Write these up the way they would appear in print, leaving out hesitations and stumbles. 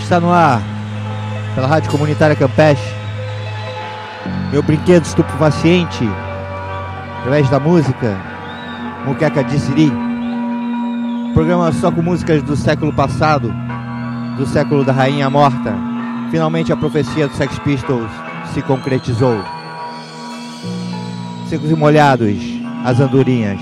está no ar pela Rádio Comunitária Campeche. Meu brinquedo estupefaciente, através da música Muqueca de Siri. Programa só com músicas do século passado, do século da Rainha Morta. Finalmente a profecia dos Sex Pistols se concretizou. Secos e molhados, as andorinhas.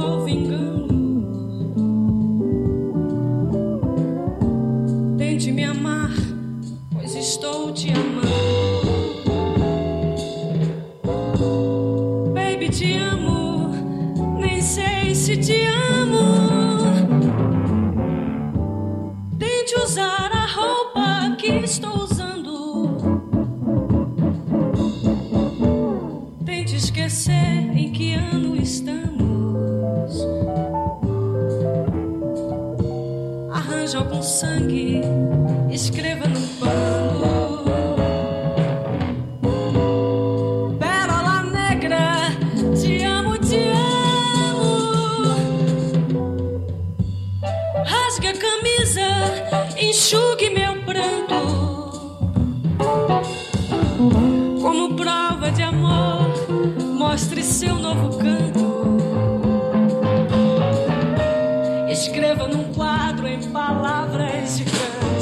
Tente me se te amo, tente usar a roupa que estou usando. Tente esquecer em que ano estamos. Arranje algum sangue, escreva num pano. Pérola negra, te amo, te amo. Rasgue a camisa, enxugue meu pranto. Como prova de amor, mostre seu novo canto. Escreva num quadro em palavras gigantes.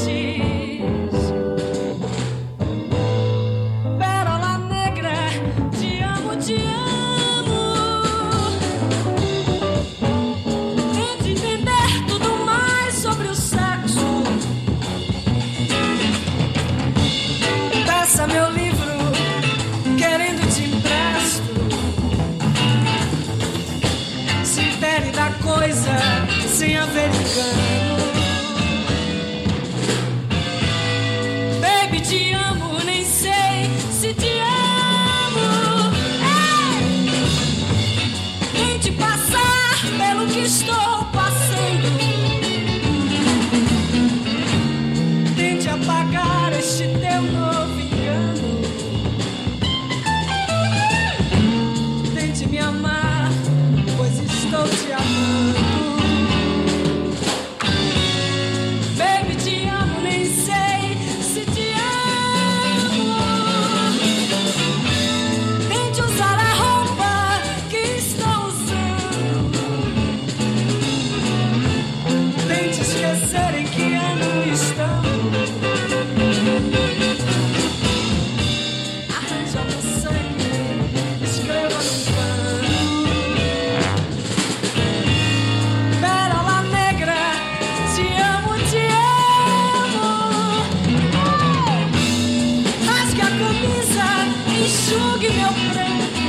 Pérola negra, te amo, te amo. Tente entender tudo mais sobre o sexo. Peça meu livro, querendo te empresto. Se entere da coisa sem haver engano. Baby, te amo, nem sei se te amo. Ei! Tente passar pelo que estou passando. Tente apagar este teu novo engano. Tente me amar, pois estou te amando. Baby, te amo, nem sei se te amo. Tente usar a roupa que estou usando. Tente esquecer em que ano estamos. Arranja um sangue, escreva no pano. Pérola negra, te amo, te amo. Rasgue a camisa, enxugue meu pranto.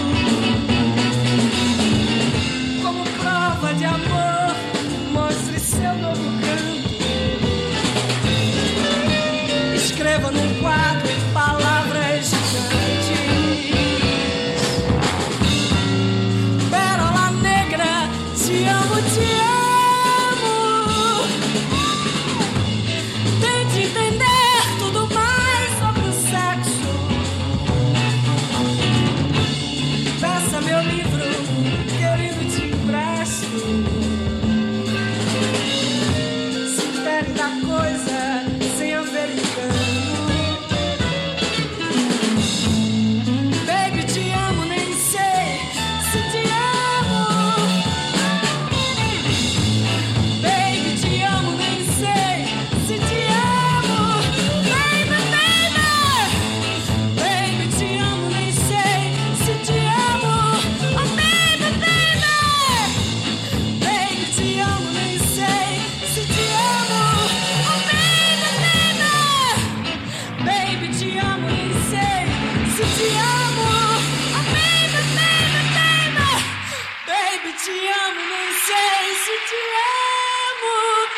Como prova de amor, mostre seu novo canto. Escreva num quadro em palavras gigantes. Pérola negra, te amo, te amo. Tente entender tudo mais sobre o sexo. Peça meu livro, querido, te empresto. Se entere da coisa sem haver engano. Baby, te amo, nem sei se te amo. Baby, te amo, nem sei se te amo. Baby, baby. Baby, te amo, nem sei se te amo. Oh, baby, baby. Baby, te amo, nem sei se te amo. Oh, baby, baby. Baby, te amo, nem sei se te amo. Oh, baby, baby, baby. Baby, te amo, nem sei se te amo.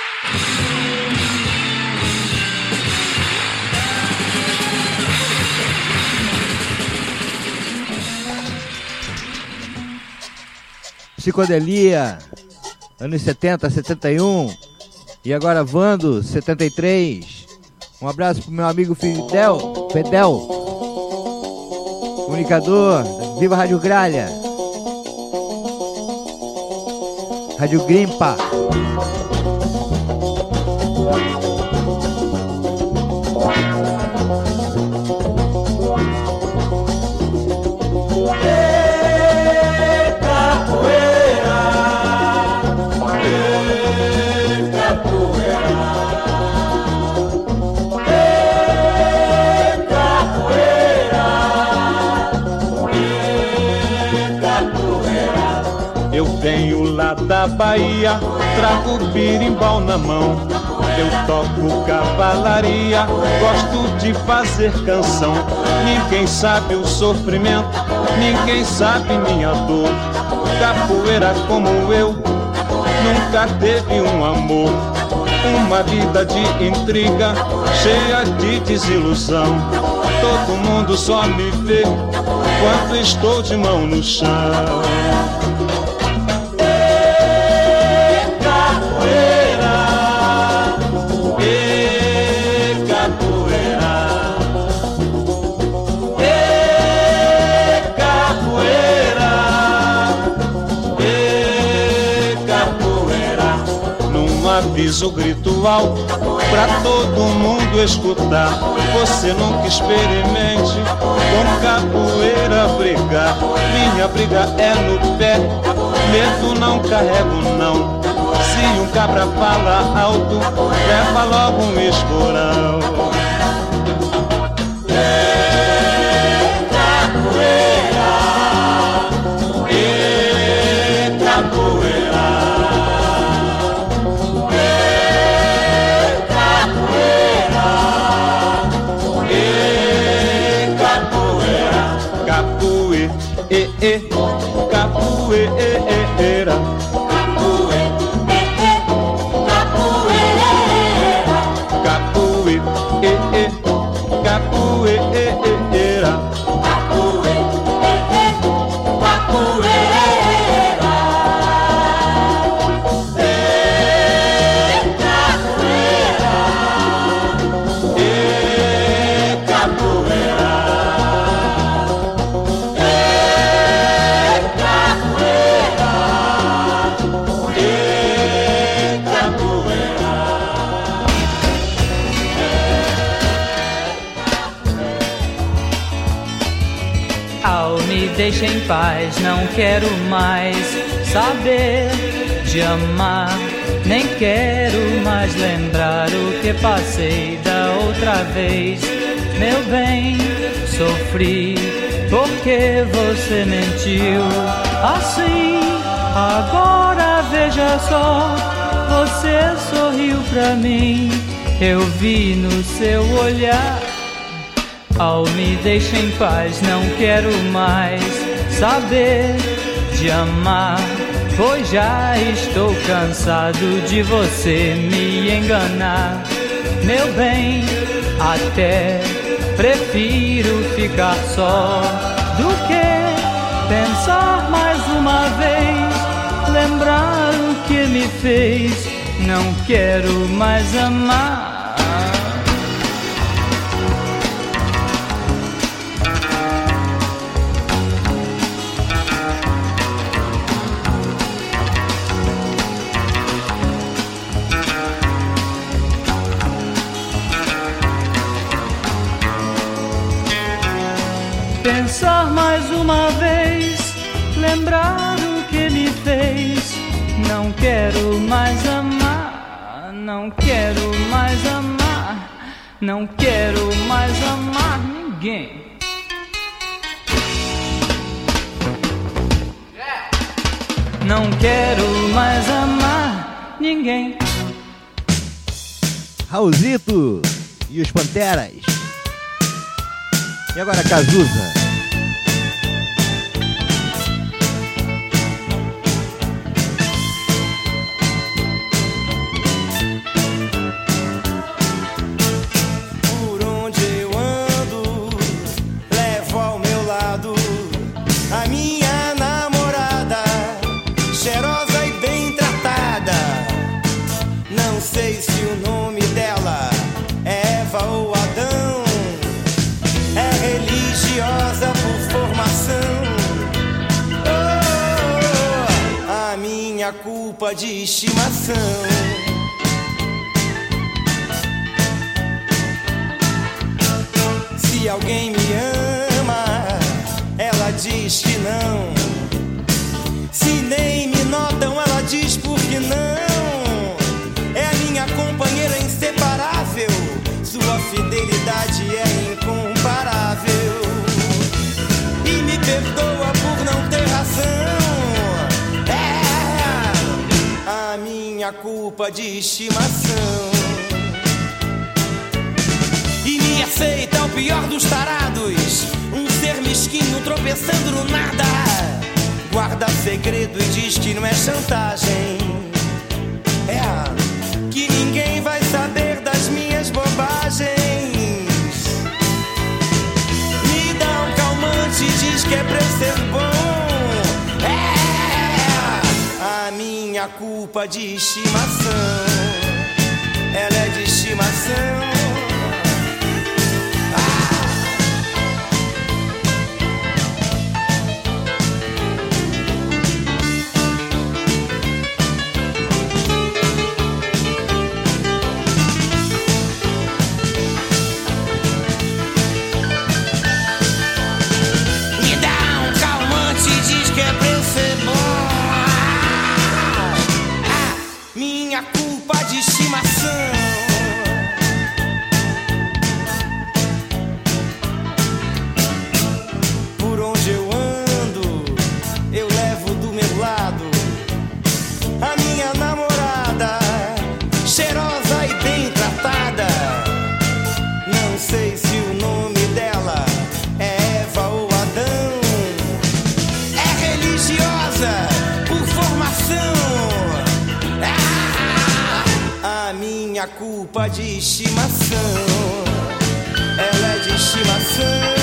Psicodelia, anos 70, 71. E agora Vando, 73. Um abraço pro meu amigo Fidel, comunicador, viva Rádio Gralha, Rádio Grimpa. Eu venho lá da Bahia, trago birimbau na mão. Eu toco cavalaria, gosto de fazer canção. Ninguém sabe o sofrimento, ninguém sabe minha dor. Capoeira como eu, nunca teve um amor. Uma vida de intriga, cheia de desilusão. Todo mundo só me vê quando estou de mão no chão. Aviso, grito alto pra todo mundo escutar. Você nunca experimente com capoeira brigar. Minha briga é no pé, medo não carrego não. Se um cabra fala alto, leva logo um esporão. Capoeira, deixa em paz, não quero mais saber de amar. Nem quero mais lembrar o que passei da outra vez. Meu bem, sofri porque você mentiu. Assim, agora veja só, você sorriu pra mim. Eu vi no seu olhar. Oh, me deixa em paz, não quero mais saber de amar, pois já estou cansado de você me enganar. Meu bem, até prefiro ficar só do que pensar mais uma vez, lembrar o que me fez. Não quero mais amar. Pensar mais uma vez, lembrar o que me fez. Não quero mais amar, não quero mais amar, não quero mais amar ninguém. Não quero mais amar ninguém. Raulzito e os Panteras. E agora Cazuza. Por onde eu ando, levo ao meu lado a minha namorada, cheirosa e bem tratada. Não sei se o nome dela é Eva ou Adão. É religiosa por formação. Oh, a minha culpa de estimação. Se alguém me ama, ela diz que não. Se nem me notam, ela diz por que não. É a minha companheira inseparável. Sua fidelidade é incomparável. E me perdoa por não ter razão. É a minha culpa de estimação. E me aceita o pior dos tarados, um ser mesquinho tropeçando no nada. Guarda segredo e diz que não é chantagem. minha culpa de estimação. Ela é de estimação. Culpa de estimação, ela é de estimação.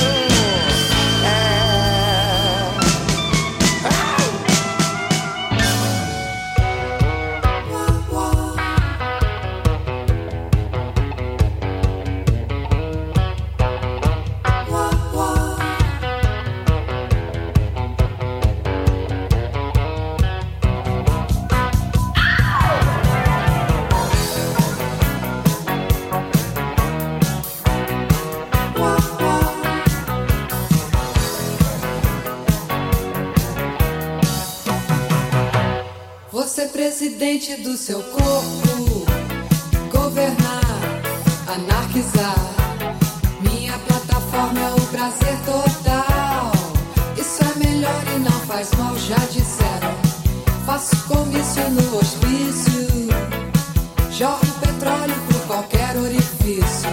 Presidente do seu corpo, governar, anarquizar. Minha plataforma é o prazer total. Isso é melhor e não faz mal, já disseram. Faço comício no hospício, jorro petróleo por qualquer orifício.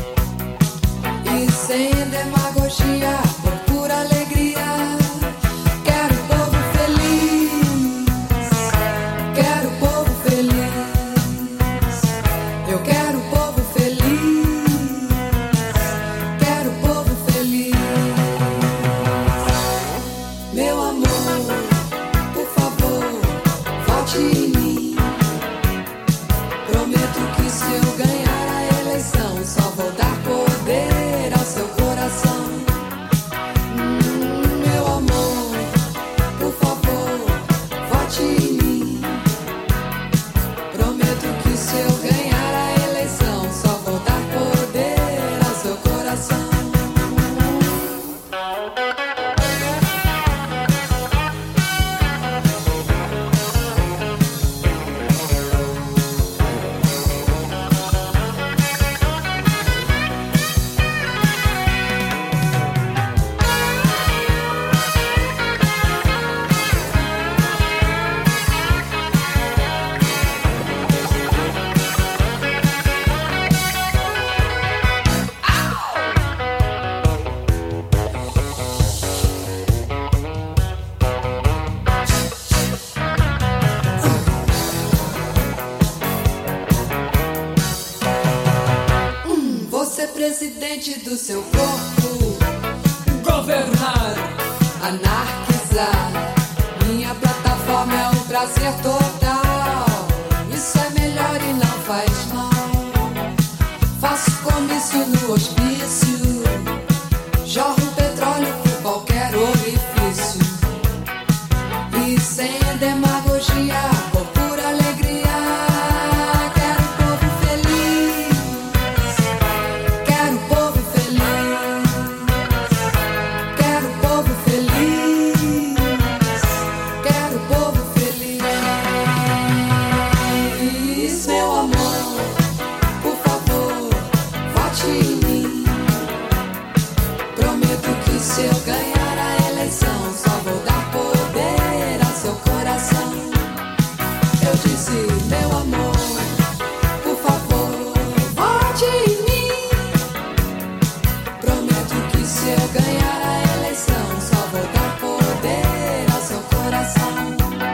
E sem demagogia, por pura alegria. Presidente do seu corpo, governar, anarquizar. Minha plataforma é um prazer total. Isso é melhor e não faz mal. Faço comício no hospício, jorro petróleo por qualquer orifício. E sem demagogia, por pura alegria. Se eu ganhar a eleição, só vou dar poder ao seu coração. Eu disse, meu amor, por favor, vote em mim. Prometo que se eu ganhar a eleição, só vou dar poder ao seu coração.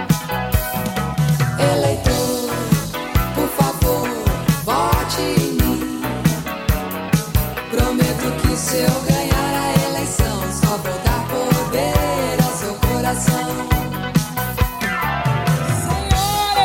Eleitor, por favor, vote em mim. Prometo que se eu ganhar a eleição, só vou dar poder ao seu coração. Senhora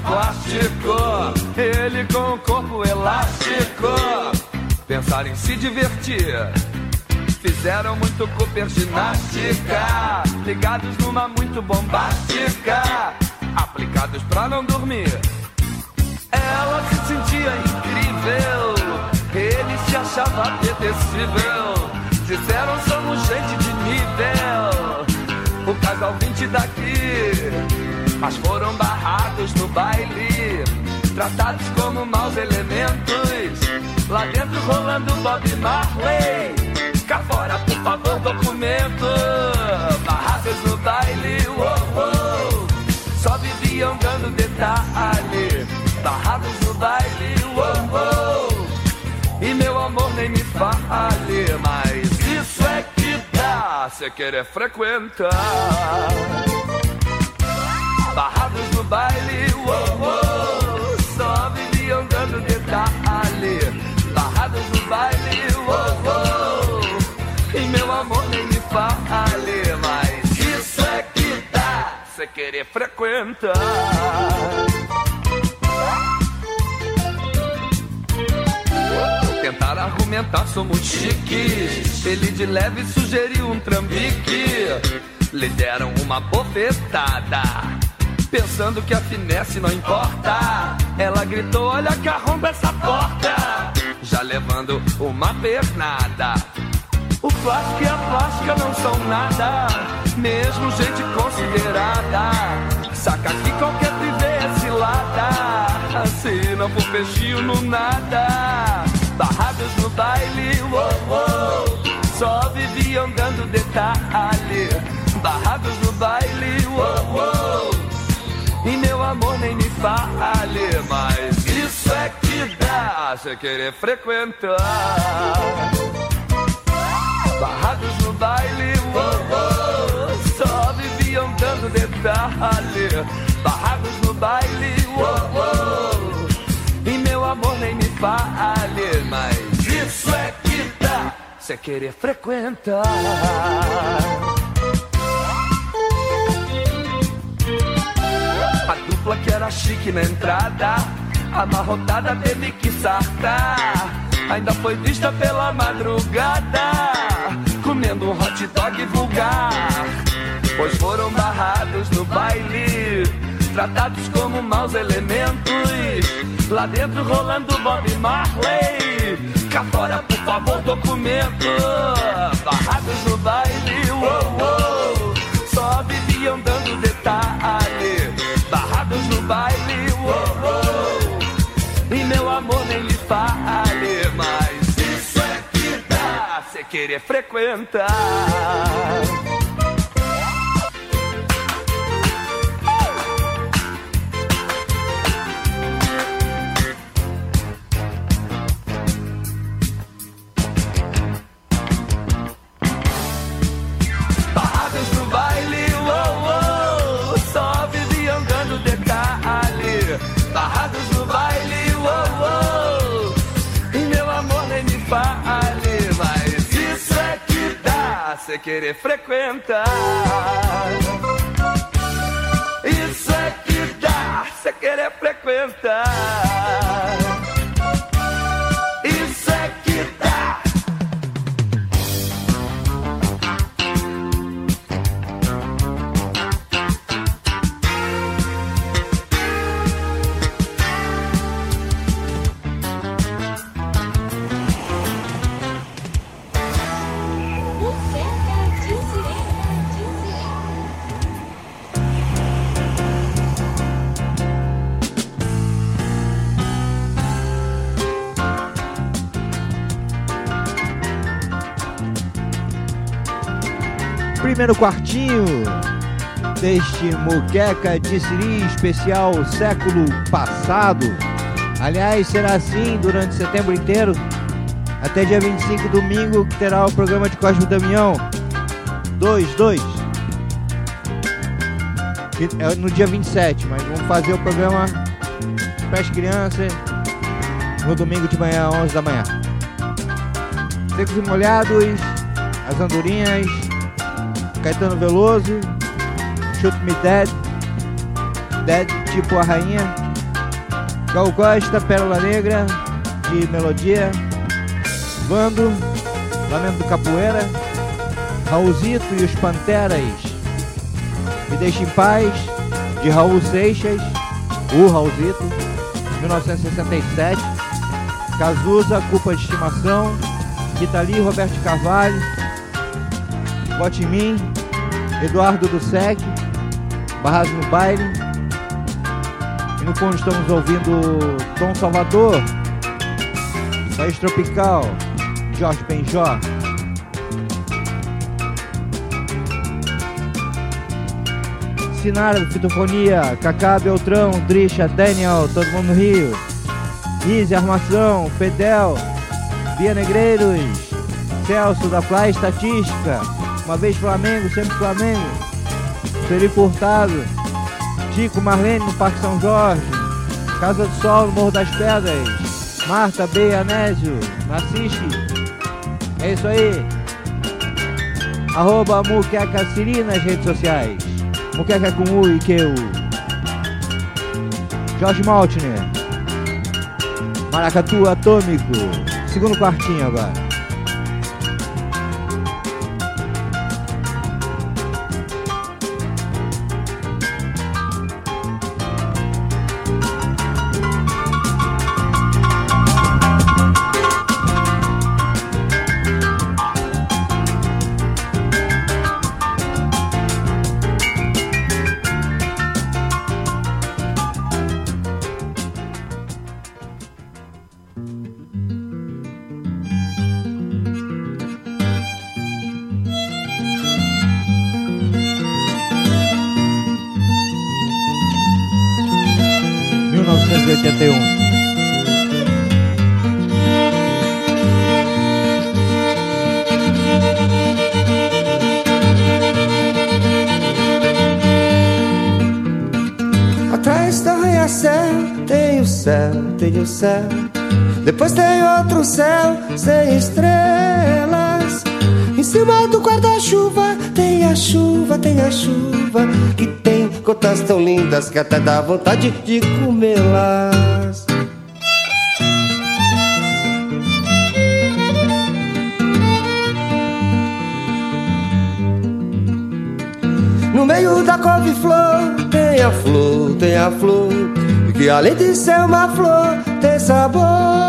plástico, ele com o corpo elástico. Pensaram em se divertir, fizeram muito Cooper ginástica, ligados numa muito bombástica, aplicados pra não dormir. Ela se sentia incrível, ele se achava apetecível. Disseram somos gente de nível, o casal 20 daqui, mas foram barrados no baile, tratados como maus elementos. Lá dentro rolando Bob Marley, cá fora por favor documento. Barrados no baile, uou, uou, só viviam dando detalhe. Barrados no baile, uou, uou, e meu amor nem me fale. Mas isso é que dá, cê querer frequentar. Barrados no baile, uou, uou, só viviam dando detalhe. Barrados no baile, uou, uou, e meu amor nem me fale. Mas isso é que dá, cê querer frequentar. Tentaram argumentar, somos chiques, ele de leve sugeriu um trambique. Lhe deram uma bofetada, pensando que a finesse não importa. Ela gritou, olha que arromba essa porta, já levando uma pernada. O plástico e a plástica não são nada, mesmo gente considerada. Saca que qualquer privê é cilada, se não for peixinho no nada. Barrados no baile, uou, uou, só viviam dando detalhe. Barrados no baile, uou, uou, e meu amor nem me fale. Mas isso é que dá, cê querer frequentar. Barrados no baile, uou, uou, só viviam dando detalhe. Barrados no baile, uou, uou, e meu amor nem me fale. Mas isso é que dá, cê querer frequentar. A dupla que era chique na entrada, amarrotada teve que sartar. Ainda foi vista pela madrugada, comendo um hot dog vulgar. Pois foram barrados no baile, tratados como maus elementos. Lá dentro rolando Bob Marley, cá fora por favor documento. Barrados no baile, uou, uou, só viviam dando detalhe. Barrados no baile, uou, uou, e meu amor nem lhe fale. Mas isso é que dá, cê querer frequentar. Barrados no baile, uou, uou, só viviam dando detalhe. Barrados no baile, uou, uou, e meu amor nem me fale. Mas isso é que dá, cê querer frequentar. Isso é que dá, cê querer frequentar. Isso é que dá. Primeiro quartinho deste Muqueca de Siri especial século passado. Aliás, será assim durante setembro inteiro, até dia 25, domingo, que terá o programa de Cosme Damião 2. É no dia 27, mas vamos fazer o programa para as crianças no domingo de manhã, 11 da manhã. Secos e Molhados, As Andorinhas, Caetano Veloso, Shoot Me Dead, Dead tipo a rainha, Gal Costa, Pérola Negra, de melodia. Vando, Lamento do Capoeira. Raulzito e os Panteras, Me Deixa em Paz, de Raul Seixas, o Raulzito, 1967. Cazuza, Culpa de Estimação. Rita Lee, Roberto Carvalho. Vote em Mim, Eduardo do Sec, Barras no Baile. E no fundo estamos ouvindo Tom Salvador, País Tropical, Jorge Benjó. Sinara, Fitofonia, Cacá, Beltrão, Dricha, Daniel, Todo Mundo no Rio. Easy, Armação, Fedel, Bia Negreiros, Celso da Fly Estatística, Uma Vez Flamengo, Sempre Flamengo, Felipe Hurtado, Tico, Marlene no Parque São Jorge, Casa do Sol no Morro das Pedras, Marta, B, Anésio, Narciso. É isso aí. @ Muqueca Siri nas redes sociais. Muqueca com U e QU. Jorge Maltner, Maracatu Atômico. Segundo quartinho agora. Atrás do arranha-céu tem o céu, tem o céu. Depois tem outro céu sem estrelas. Em cima do guarda-chuva tem a chuva, tem a chuva, que tem gotas tão lindas que até dá vontade de comê-las. No meio da couve-flor tem a flor, tem a flor, que além de ser uma flor tem sabor.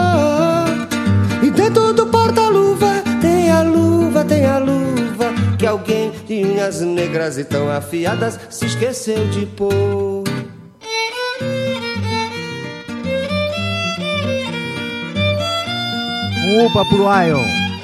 E dentro do porta-luva tem a luva, tem a luva, que alguém de unhas negras e tão afiadas se esqueceu de pôr. Upa pro Ion.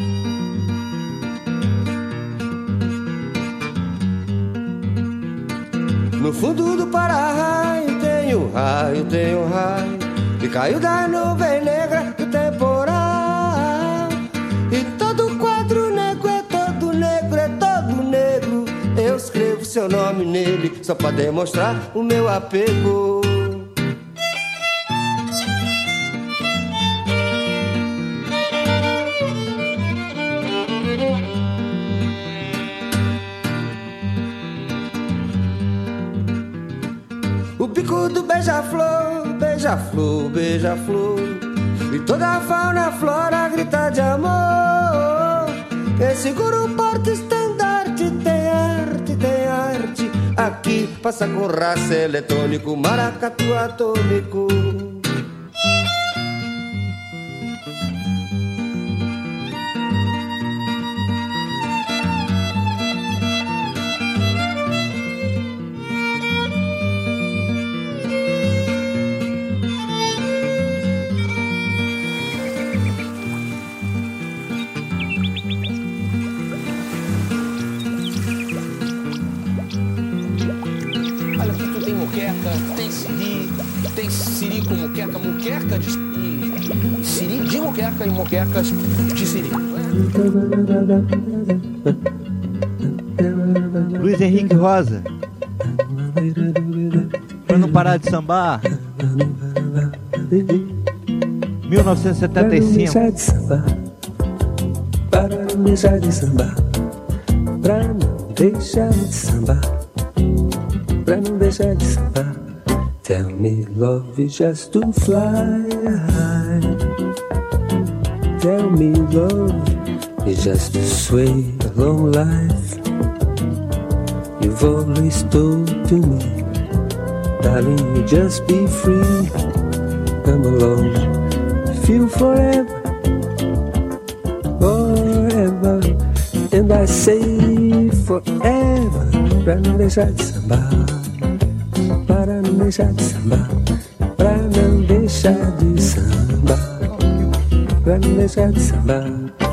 No fundo do para-raio tem o raio, tem o raio, que caiu da nuvem negra do temporal. E todo quadro negro é todo negro, é todo negro. Eu escrevo seu nome nele só pra demonstrar o meu apego. O bico do beija-flor, beija-flor, beija-flor, e toda a fauna, a flora grita de amor. Quem segura o porta-estandarte tem arte, tem arte. Aqui passa com raça eletrônico, maracatu atômico. Tem siri com muqueca, muqueca de siri de muqueca e muquecas de siri. Luiz Henrique Rosa, pra não parar de sambar. 1975. Para não deixar de sambar, pra não deixar de sambar, pra não deixar de sambar. Tell me love is just to fly high. Tell me love is just to sway along life. You've always told to me, darling, you just be free. Come along, feel forever, forever. And I say forever, pra não deixar de sambar, para não deixar de sambar, pra não deixar de sambar, pra não deixar de sambar.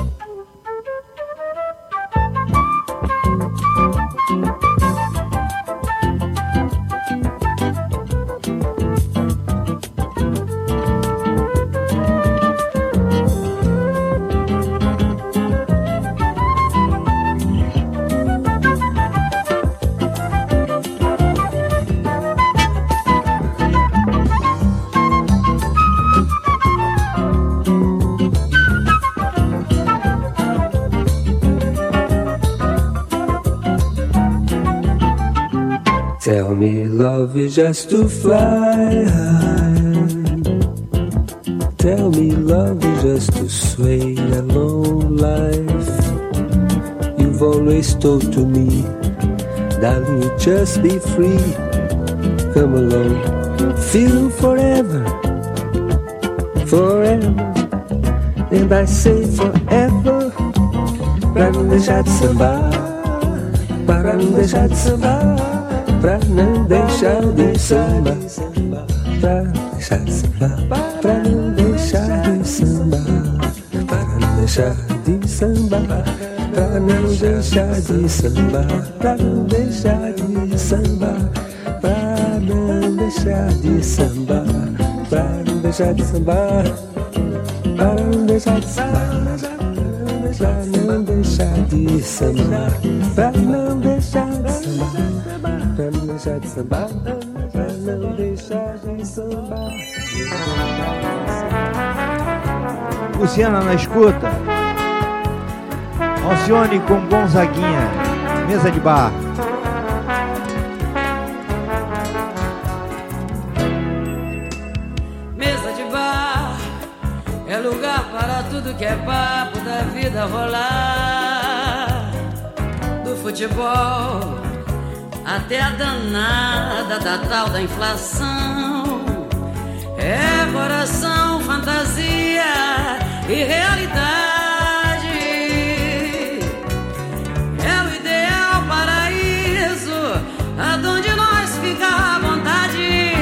Tell me love is just to fly high. Tell me love is just to sway along life. You've always told to me, darling, you just be free. Come along, feel forever, forever. And I say forever, pra não deixar de sambar, para não deixar de sambar, pra não deixar de sambar, pra deixar de sambar, pra não deixar de sambar, para não deixar de sambar, pra não deixar de sambar, pra não deixar de sambar, pra não deixar de sambar, pra não deixar de sambar, para não deixar de sambar, pra não deixar de sambar, pra não deixar de sambar. Pra não deixar de sambar, pra não deixar de sambar. Luciana na escuta. Alcione com Gonzaguinha, mesa de bar. Mesa de bar é lugar para tudo que é papo da vida rolar. Do futebol até a danada da tal da inflação. É coração, fantasia e realidade. É o ideal paraíso, aonde nós fica à vontade.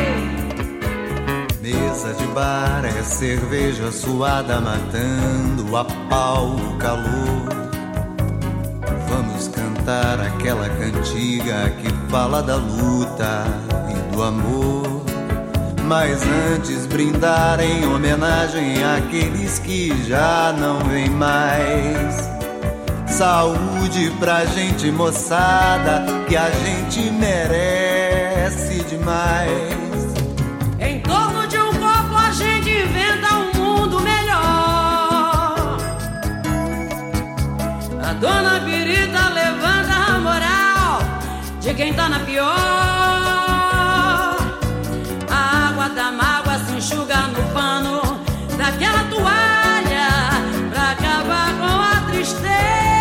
Mesa de bar é cerveja suada matando a pau o calor. Vamos cantar aquela cantiga que fala da luta e do amor. Mas antes brindar em homenagem àqueles que já não vêm mais. Saúde pra gente, moçada, que a gente merece demais. Em torno de um copo a gente inventa um mundo melhor. A dona Birita levanta a moral de quem tá na pior. A água da mágoa se enxuga no pano daquela toalha pra acabar com a tristeza.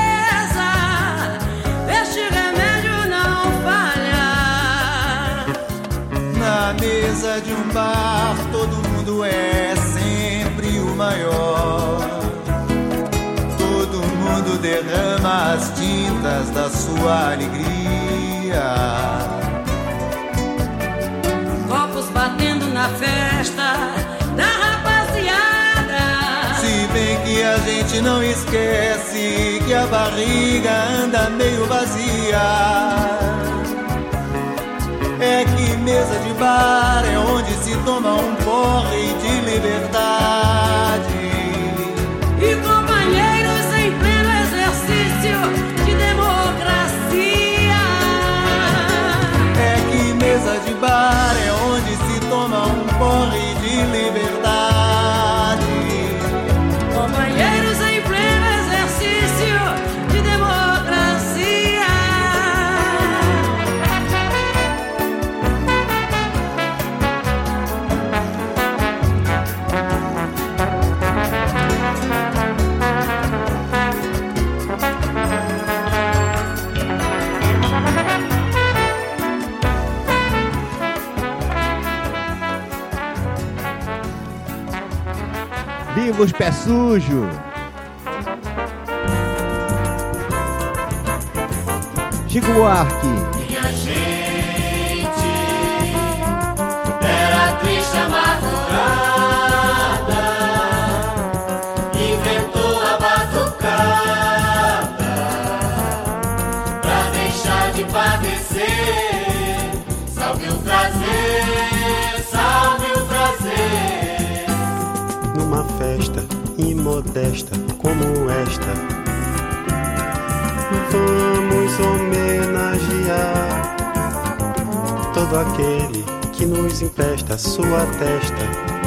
Este remédio não falha. Na mesa de um bar todo mundo é sempre o maior. Todo mundo derrama as tintas da sua alegria. Copos batendo na festa da rapaziada. Se bem que a gente não esquece que a barriga anda meio vazia. É que mesa de bar é onde se toma um porre de liberdade. E companheiros em pleno exercício de democracia. É que mesa de bar é onde se toma um porre de liberdade. Companheiros em pleno exercício de democracia. Vamos, pé sujo. Chico Buarque. Minha gente era triste, amargurada, inventou a batucada pra deixar de padecer. Salve o prazer, salve o prazer. Numa festa imodesta como esta, vamos homenagear todo aquele que nos empresta sua testa,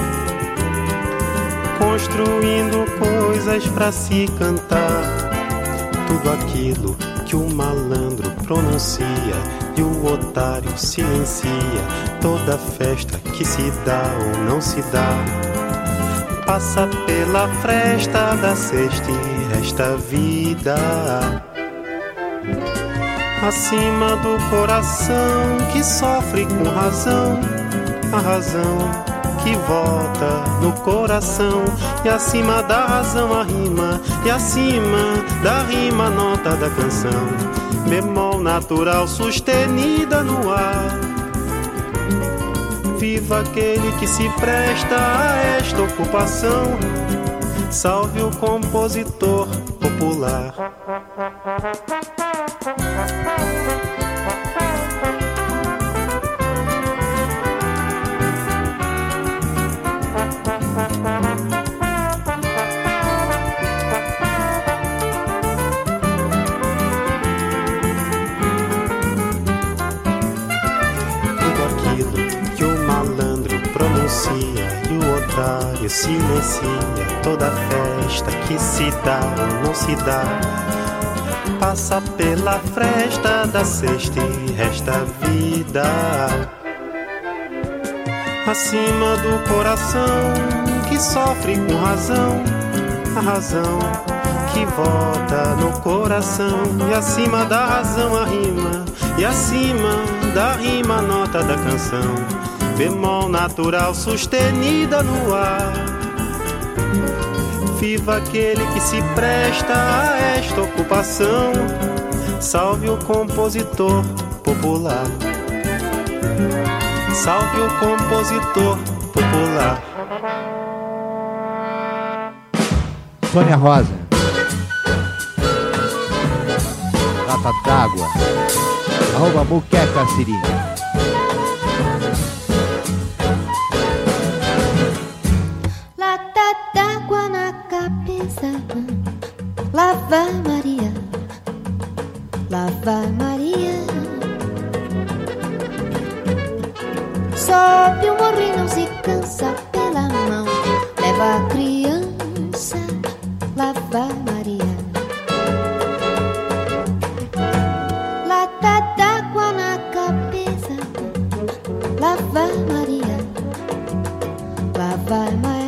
construindo coisas pra se cantar. Tudo aquilo que o malandro pronuncia e o otário silencia. Toda festa que se dá ou não se dá passa pela fresta da sexta e resta vida. Acima do coração que sofre com razão, a razão que volta no coração. E acima da razão a rima, e acima da rima a nota da canção. Bemol natural sustenida no ar. Viva aquele que se presta a esta ocupação. Salve o compositor popular. E o otário silencia. Toda festa que se dá ou não se dá passa pela fresta da sexta e resta vida. Acima do coração que sofre com razão, a razão que volta no coração. E acima da razão a rima, e acima da rima a nota da canção. Bemol natural sustenida no ar. Viva aquele que se presta a esta ocupação. Salve o compositor popular. Salve o compositor popular. Sônia Rosa. Lata d'água. @ Muqueca Siri. Lá vai Maria, lá vai Maria. Sobe o morro e não se cansa pela mão. Leva a criança, lá vai Maria. Lata d'água na cabeça, lá vai Maria, lá vai Maria.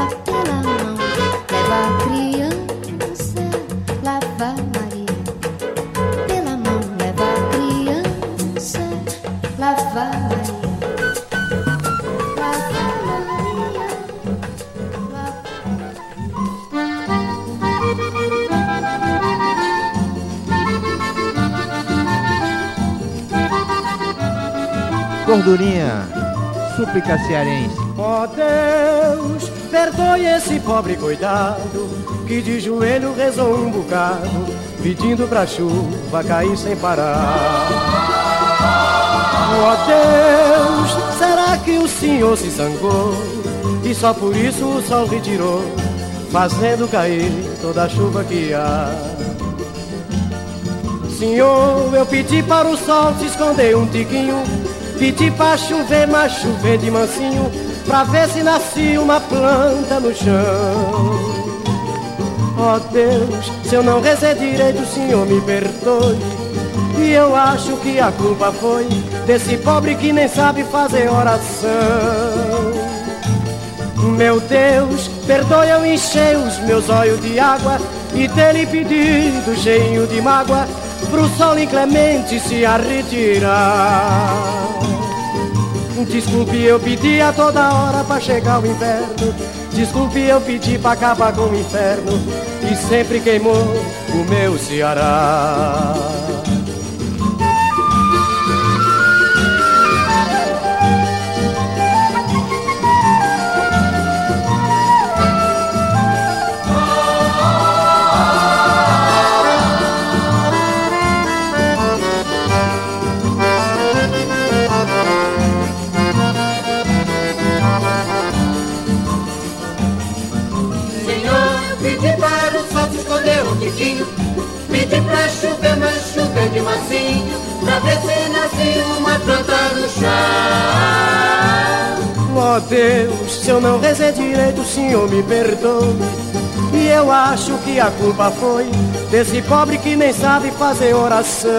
cansa pela mão, leva a criança, lava Maria. Pela mão, leva a criança, lava Maria. Gordurinha, súplica cearense. Ó Deus, perdoe esse pobre coitado que de joelho rezou um bocado, pedindo pra chuva cair sem parar. Ó Deus, será que o Senhor se zangou e só por isso o sol retirou, fazendo cair toda a chuva que há? Senhor, eu pedi para o sol se esconder um tiquinho, pedi pra chover, mas chover de mansinho, pra ver se nascia uma planta no chão. Ó Deus, se eu não rezei direito, o Senhor me perdoe. E eu acho que a culpa foi desse pobre que nem sabe fazer oração. Meu Deus, perdoe eu encher os meus olhos de água e ter lhe pedido, cheinho de mágoa, pro sol inclemente se retirar. Desculpe, eu pedi a toda hora pra chegar o inverno. Desculpe, eu pedi pra acabar com o inferno, e sempre queimou o meu Ceará. Pedi pra chover, mas chover de mansinho, pra ver se nasce uma planta no chão. Ó Deus, se eu não rezei direito, o Senhor me perdoe. E eu acho que a culpa foi desse pobre que nem sabe fazer oração.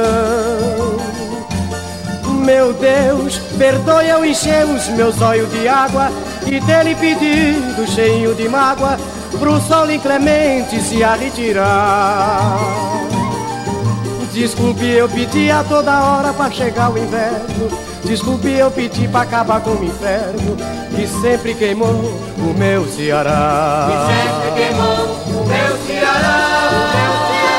Meu Deus, perdoe eu encher os meus olhos de água e ter lhe pedido, cheinho de mágoa, pro sol inclemente se retirar. Desculpe, eu pedi a toda hora pra chegar o inverno. Desculpe, eu pedi pra acabar com o inferno, que sempre queimou o meu Ceará. Que sempre queimou o meu Ceará, o meu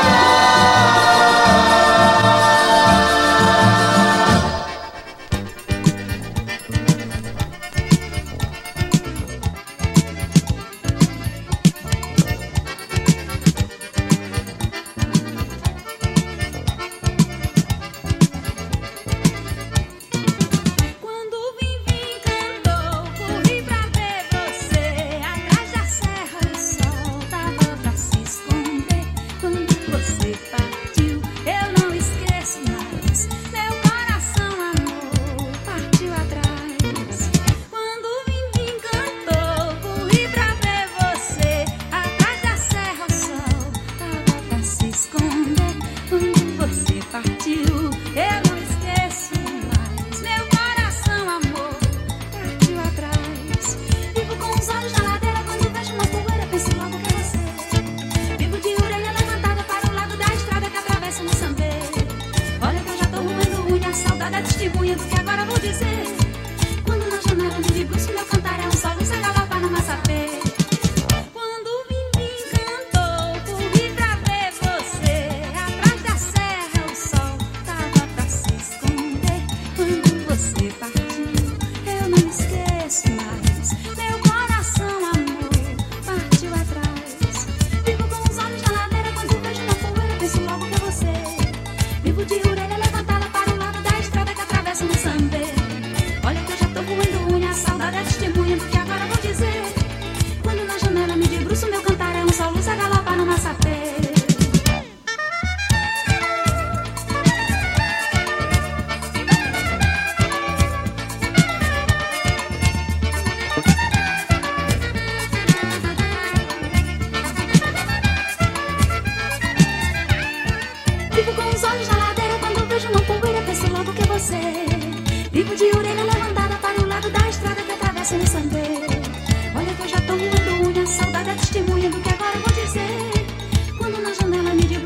Vivo de orelha levantada para o lado da estrada que atravessa no sangue. Olha que eu já tô roendo unha,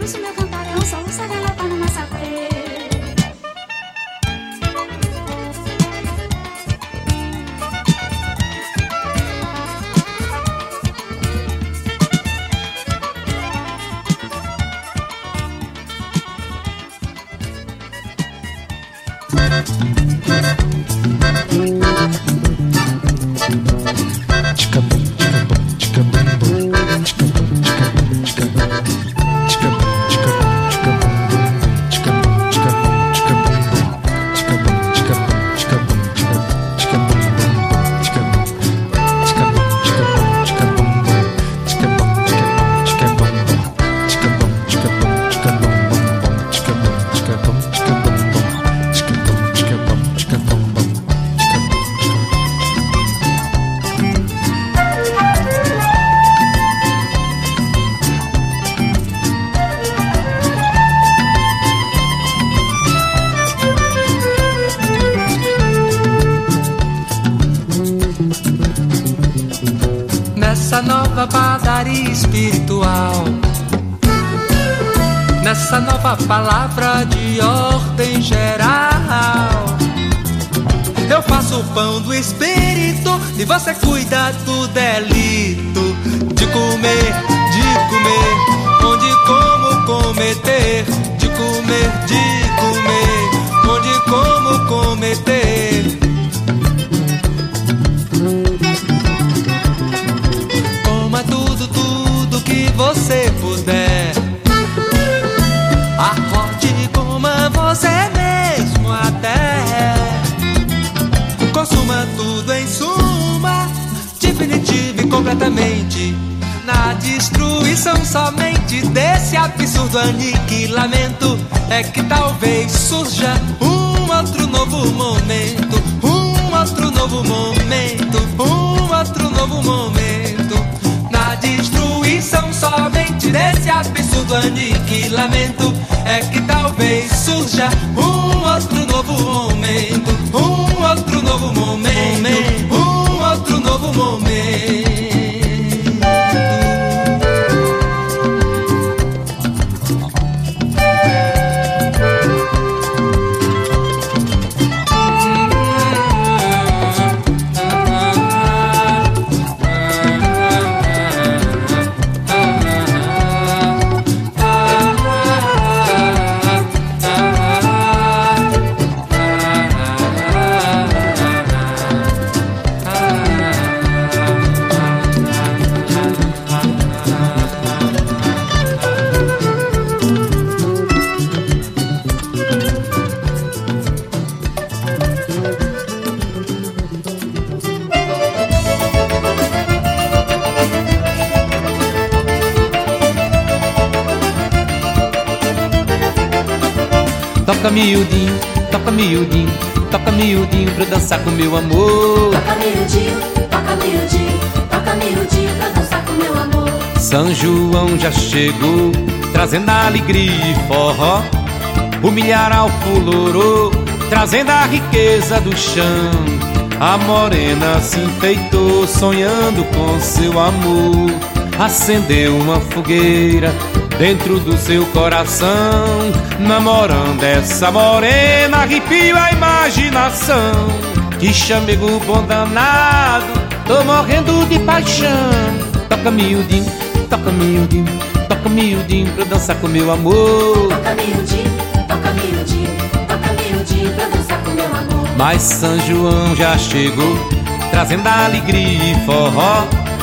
isso meu cantar é um soluço, a galera no massacre. Nessa nova padaria espiritual, nessa nova palavra de ordem geral, eu faço o pão do espírito e você cuida do delito de comer, onde como cometer, de comer, onde como cometer. Tudo que você puder, arrode e coma você mesmo até. Consuma tudo em suma, definitiva e completamente. Na destruição somente desse absurdo aniquilamento é que talvez surja um outro novo momento, um outro novo momento, um outro novo momento. Na destruição somente desse absurdo aniquilamento é que talvez surja um outro novo momento, um outro novo momento, um outro novo momento. Toca miudinho, toca miudinho, toca miudinho pra dançar com meu amor. Toca miudinho, toca miudinho, toca miudinho pra dançar com meu amor. São João já chegou, trazendo alegria e forró. O milharal fulorou, trazendo a riqueza do chão. A morena se enfeitou, sonhando com seu amor. Acendeu uma fogueira dentro do seu coração. Namorando essa morena, arrepio a imaginação. Que chamego bom danado, tô morrendo de paixão. Toca miudinho, toca miudinho, toca miudinho pra dançar com meu amor. Toca miudinho, toca miudinho, toca miudinho pra dançar com meu amor. Mas São João já chegou, trazendo alegria e forró.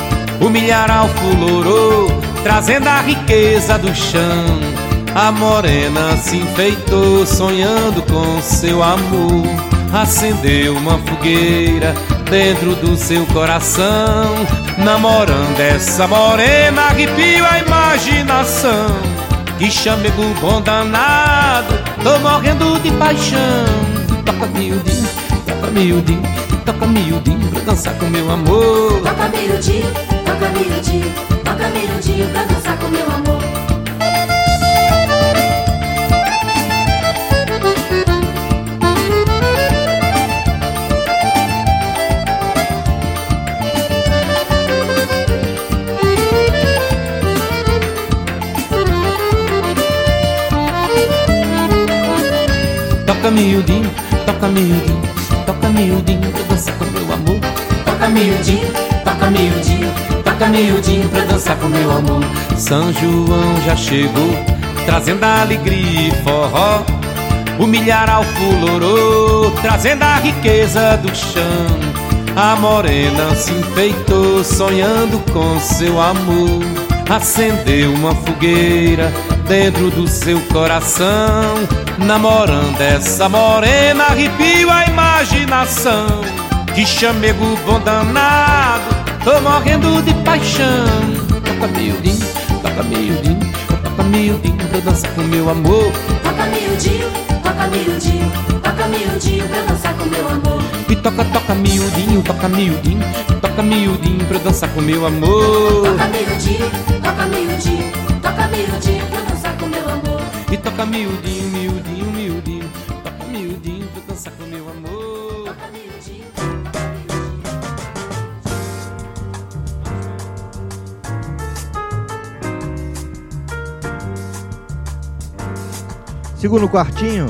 O milharal fulorou, trazendo a riqueza do chão. A morena se enfeitou, sonhando com seu amor. Acendeu uma fogueira dentro do seu coração. Namorando essa morena, arrepio a imaginação. Que chamego bom danado, tô morrendo de paixão. Toca miudinho, toca miudinho, toca miudinho pra dançar com meu amor. Toca miudinho, toca miudinho, toca miudinho pra dançar com meu amor. miudinho, toca miudinho, toca miudinho pra dançar com meu amor. Toca miudinho, toca miudinho, toca miudinho pra dançar com meu amor. São João já chegou, trazendo alegria e forró. O milharal fulorou, trazendo a riqueza do chão. A morena se enfeitou, sonhando com seu amor. Acendeu uma fogueira dentro do seu coração. Namorando essa morena, arrepio a imaginação. Que chamego bom danado, tô morrendo de paixão. Toca miudinho, toca miudinho, toca miudinho pra dançar com meu amor. Toca miudinho, toca miudinho, toca miudinho pra dançar com meu amor. E toca, toca miudinho, toca miudinho, toca miudinho pra dançar com meu amor. Toca miudinho, toca miudinho, toca miudinho pra dançar com meu amor. E toca miudinho, miudinho, miudinho, toca miudinho pra dançar com meu amor. Toca miudinho. Segundo quartinho,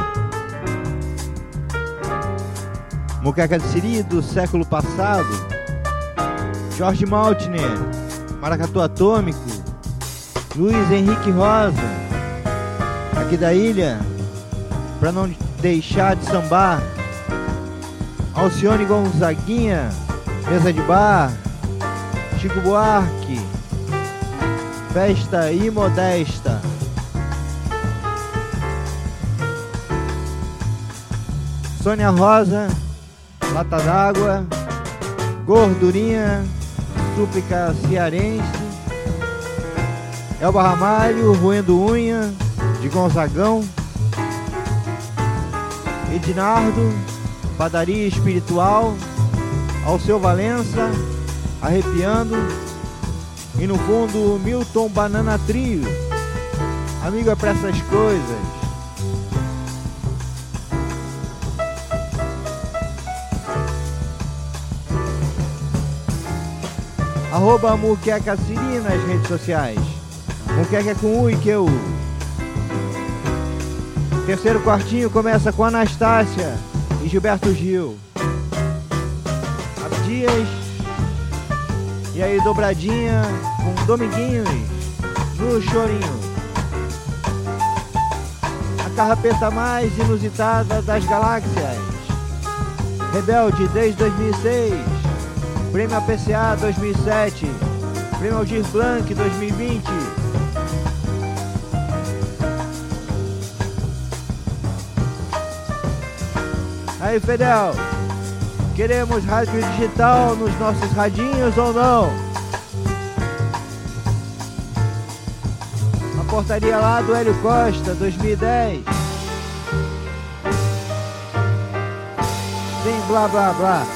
Muqueca de Siri do século passado, Jorge Maltner, Maracatu Atômico, Luiz Henrique Rosa, aqui da ilha, pra não deixar de sambar, Alcione Gonzaguinha, Mesa de Bar, Chico Buarque, Festa Imodesta. Sônia Rosa, Lata d'Água, Gordurinha, Súplica Cearense, Elba Ramalho, Roendo Unha, de Gonzagão, Ednardo, Padaria Espiritual, Alceu Valença, Arrepiando, e no fundo Milton Banana Trio, Amigo é pra essas coisas. Arroba Muqueca Siri nas redes sociais. Muqueca com U e QU. Terceiro quartinho começa com Anastácia e Gilberto Gil. Abdias. E aí dobradinha com Dominguinhos no Chorinho. A carrapeta mais inusitada das galáxias. Rebelde desde 2006. Prêmio APCA 2007, Prêmio Aldir Blanc 2020. Aí, Fedel, queremos rádio digital nos nossos radinhos ou não? A portaria lá do Hélio Costa 2010. Sem blá blá blá.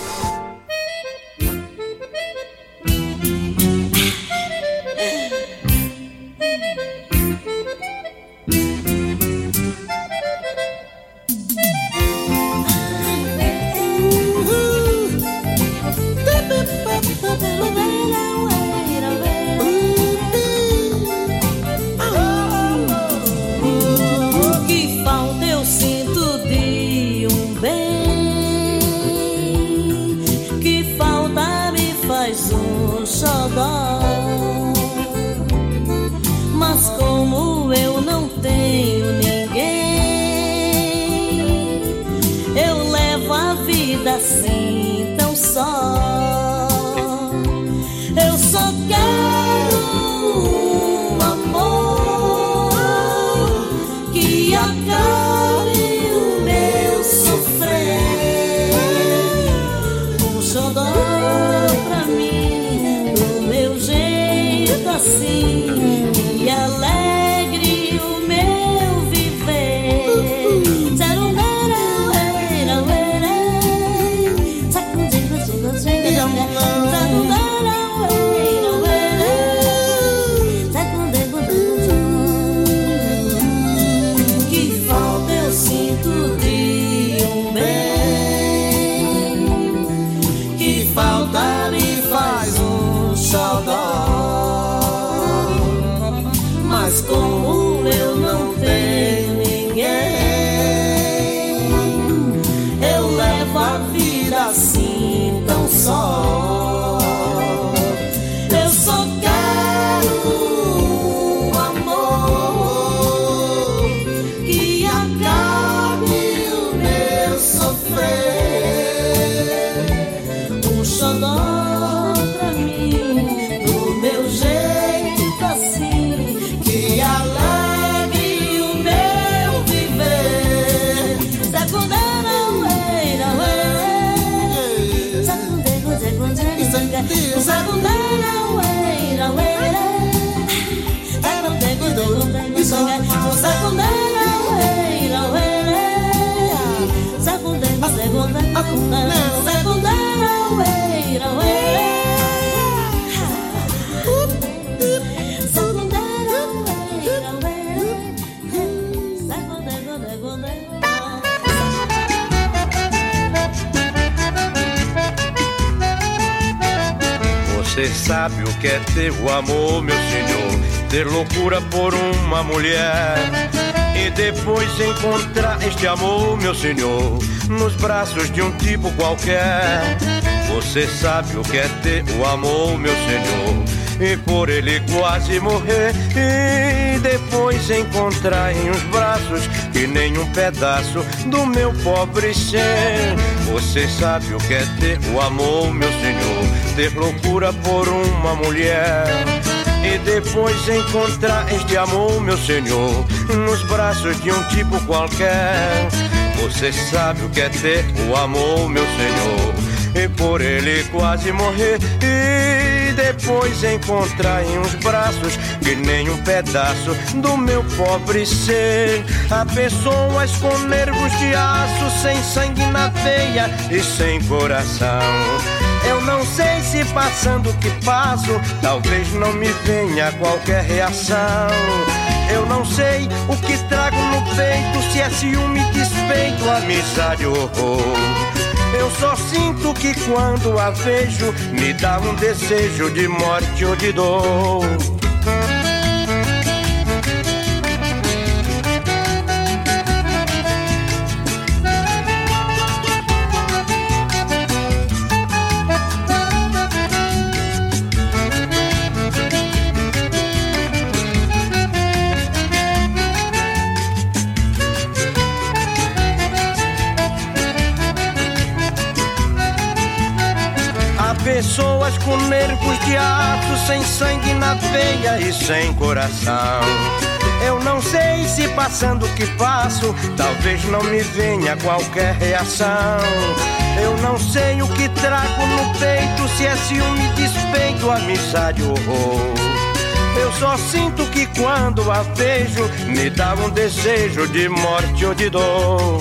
Assim tão só, eu só quero um amor que acabe o meu sofrer, um xodó pra mim, do meu jeito assim, e alegre o meu viver. Que falta eu sinto de um bem, que falta me faz um xodó, mas Você sabe o que é ter o amor, meu senhor, ter loucura por uma mulher e depois encontrar este amor, meu senhor, nos braços de um tipo qualquer. Você sabe o que é ter o amor, meu senhor, e por ele quase morrer e depois encontrar em uns braços que nem um pedaço do meu pobre ser. Você sabe o que é ter o amor, meu senhor, ter loucura por uma mulher e depois encontrar este amor, meu senhor, nos braços de um tipo qualquer. Você sabe o que é ter o amor, meu senhor, e por ele quase morrer e depois encontrar em uns braços que nem um pedaço do meu pobre ser. Há pessoas com nervos de aço, sem sangue na veia e sem coração. Eu não sei se passando o que passo, talvez não me venha qualquer reação. Eu não sei o que trago no peito, se é ciúme, despeito, amizade ou horror. Eu só sinto que quando a vejo me dá um desejo de morte ou de dor. Pessoas com nervos de aço, sem sangue na veia e sem coração. Eu não sei se passando o que passo, talvez não me venha qualquer reação. Eu não sei o que trago no peito, se é ciúme, despeito, amizade ou horror. Eu só sinto que quando a vejo me dá um desejo de morte ou de dor.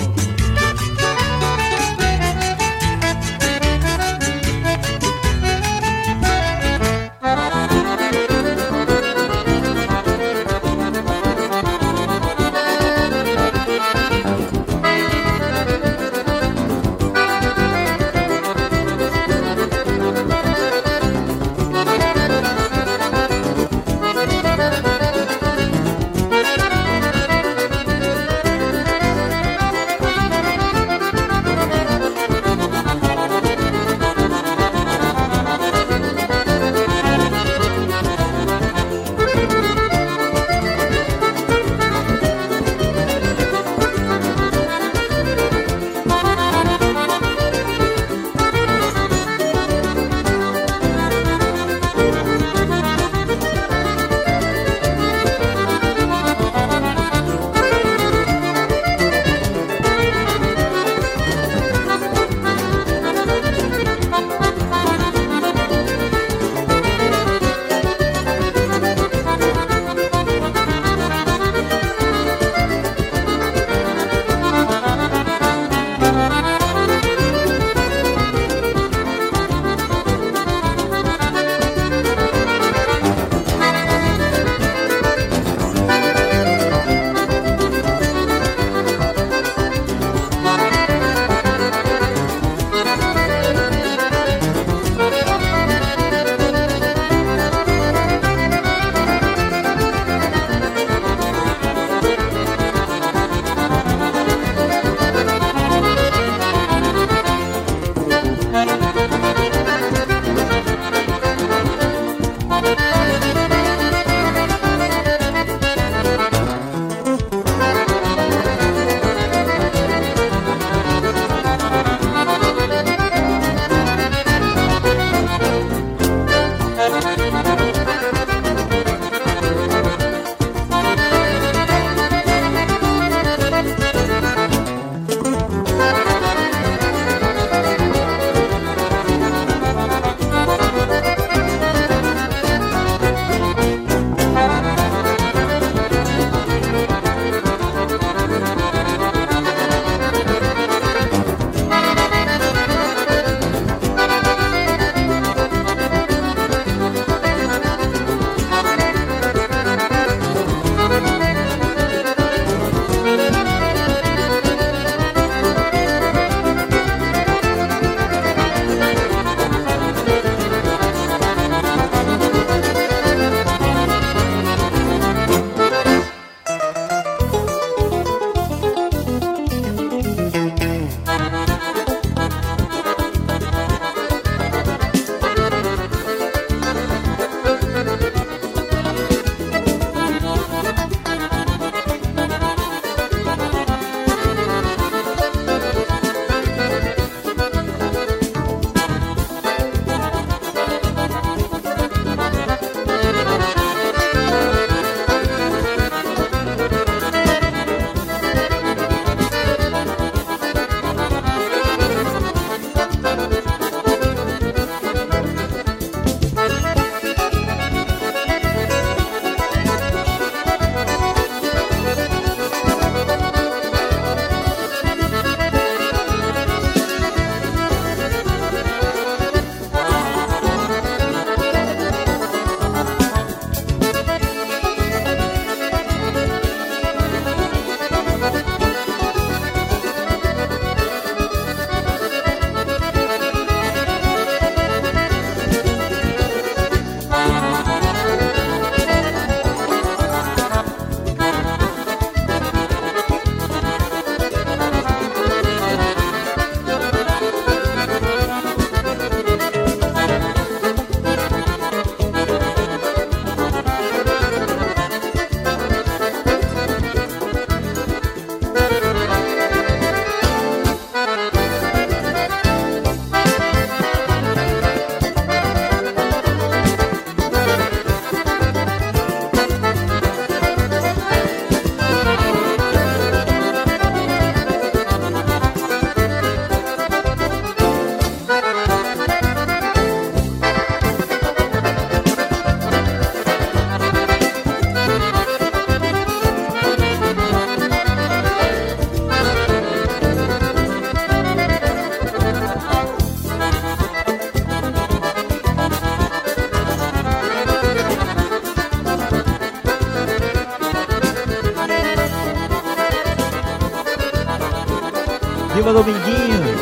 Viva Dominguinhos.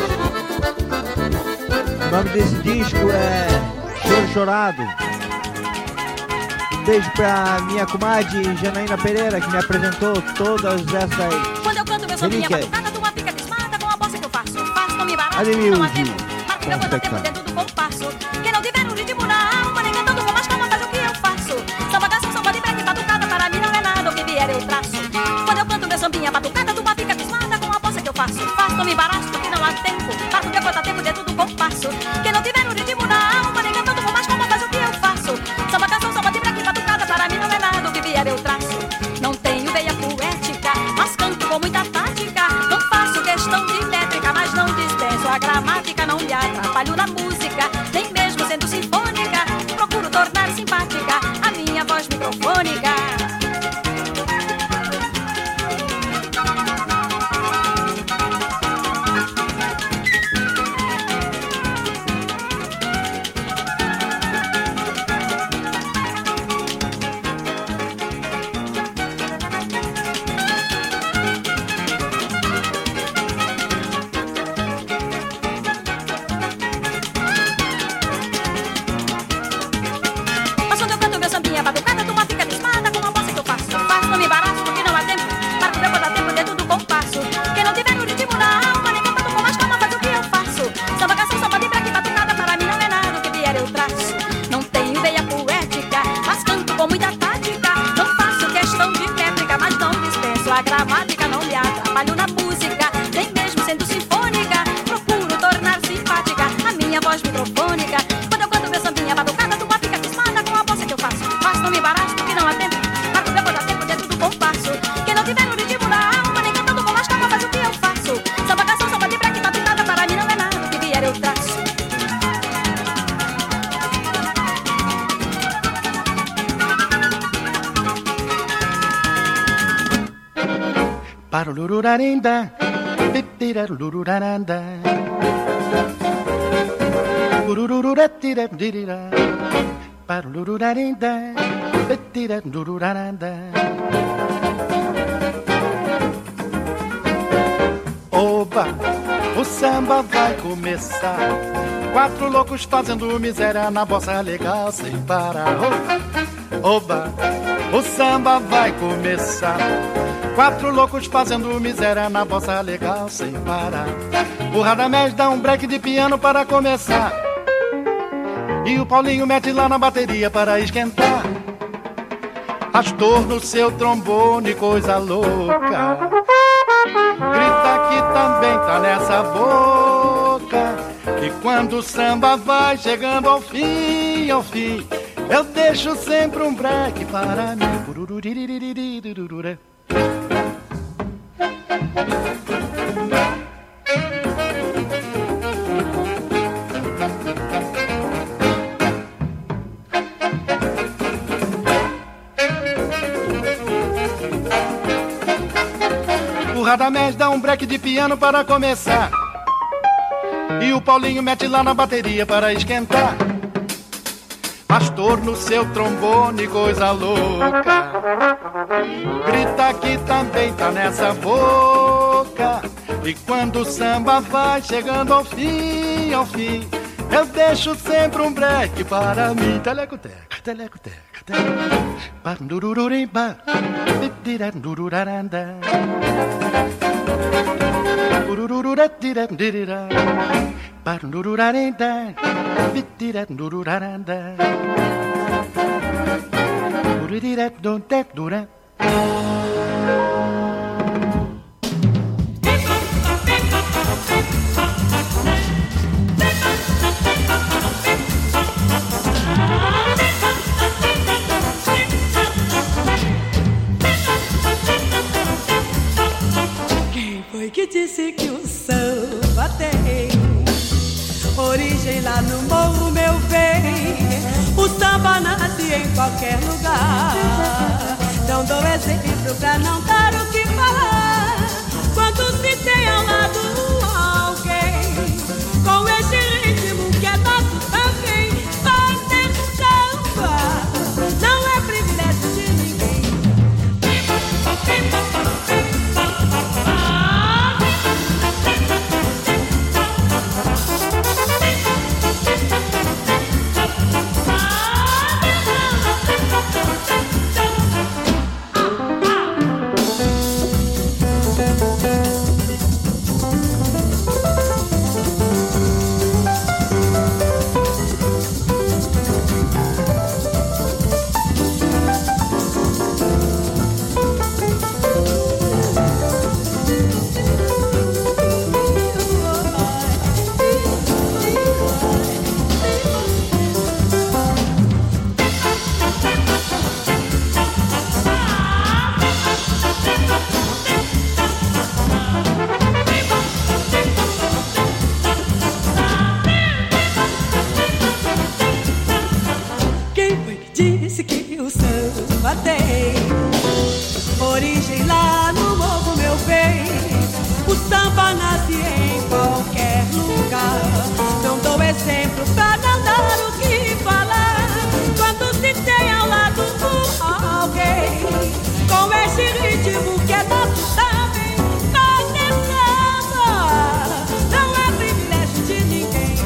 O nome desse disco é Choro Chorado. Um beijo pra minha comadre Janaína Pereira, que me apresentou todas essas Quando eu canto meu sambinha batucada, tu uma fica desmada com a bolsa que eu faço. Faço, não me barato, não há tempo. Marco meu contratempo dentro do compasso. Quem não tiver no ritmo na alma, nem cantando com mais calma faz o que eu faço. Samba canção, samba de break, batucada, para mim não é nada, o que vier eu traço. Quando eu canto meu sambinha batucada, tu uma fica desmada com a bolsa que eu faço. Faço, não me barato, porque não há tempo. Marco meu contratempo dentro do compasso. Quem não tiver no ritmo na alma, nem cantando com mais calma faz o que eu faço. Samba canção, samba de break, batucada, para mim não é nada, o que vier eu traço. Não tenho veia poética, mas canto com muita tática. Não faço questão de métrica, mas não dispenso a gramática. Não me atrapalho na música, nem mesmo sendo sinfônica. Procuro tornar simpática a minha voz microfônica. A gramática não me atrapalho na música, nem mesmo sendo sinfônica. Procuro tornar simpática a minha voz microfônica. Quando eu canto meu sambinha batucada, tu uma fica cismada com a bolsa que eu faço. Faço, não me barato, porque não há tempo. Marco meu contratempo dentro do compasso. Quem não tiver no ritmo na alma, nem cantando com mais calma faz o que eu faço. Samba canção, samba de break, batucada, para mim não é nada, o que vier eu traço. Para lururarinda, bitira lururaranda, urururetira dirira. Para lururarinda, bitira lururaranda. Oba, o samba vai começar. 4 loucos fazendo miséria na bossa legal sem parar. Oba, o samba vai começar. 4 loucos fazendo miséria na bossa legal sem parar. O Radamés dá um break de piano para começar. E o Paulinho mete lá na bateria para esquentar. Astor no seu trombone, coisa louca. Grita que também tá nessa boca. E quando o samba vai chegando ao fim, eu deixo sempre um break para mim. O Radamés dá um break de piano para começar. E o Paulinho mete lá na bateria para esquentar. Astor no seu trombone, coisa louca. Grita que também tá nessa boca. E quando o samba vai chegando ao fim, eu deixo sempre um break para mim. Telecoteca, telecoteca, telecoteca. Pandurururimba, bidirandururaranda. Ururururetirandira. Pandururarinda, bidirandururaranda. Uririradondedura. Quem foi que disse que o samba tem origem lá no morro, meu bem? O samba nasce em qualquer lugar. Então dou exemplo pra não dar o que falar. Quando se tem ao lado alguém com esse ritmo que é nosso também, fazer samba não é privilégio de ninguém. disse que o samba tem origem lá no morro, meu bem. O samba nasce em qualquer lugar. Não dou exemplo pra não dar o que falar. Quando se tem ao lado alguém com este ritmo que é nosso também, fazer samba não é privilégio de ninguém.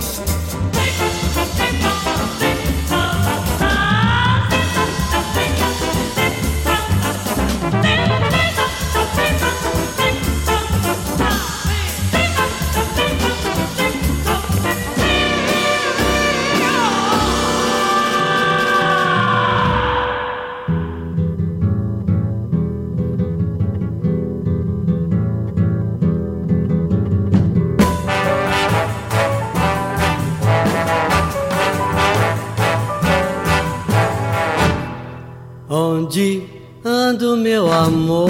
Onde ando, meu amor?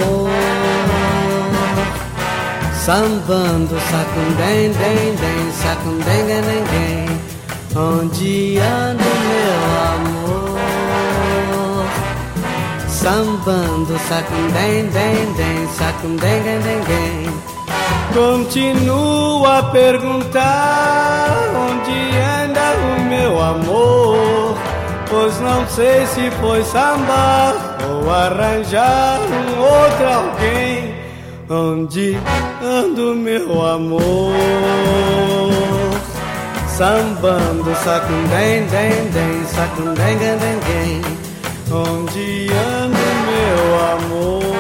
Sambando, sacundem, dem, dem, sacundem, dem, dem, dem. Onde ando, meu amor? Sambando, sacundem, dem, dem, sacundem, dem, dem, dem. Continuo a perguntar onde anda o meu amor, pois não sei se foi sambar ou arranjar outro alguém. Onde ando, meu amor? Sambando, sacundem, dem, dem, sacundem, dem, dem, dem. Onde ando, meu amor?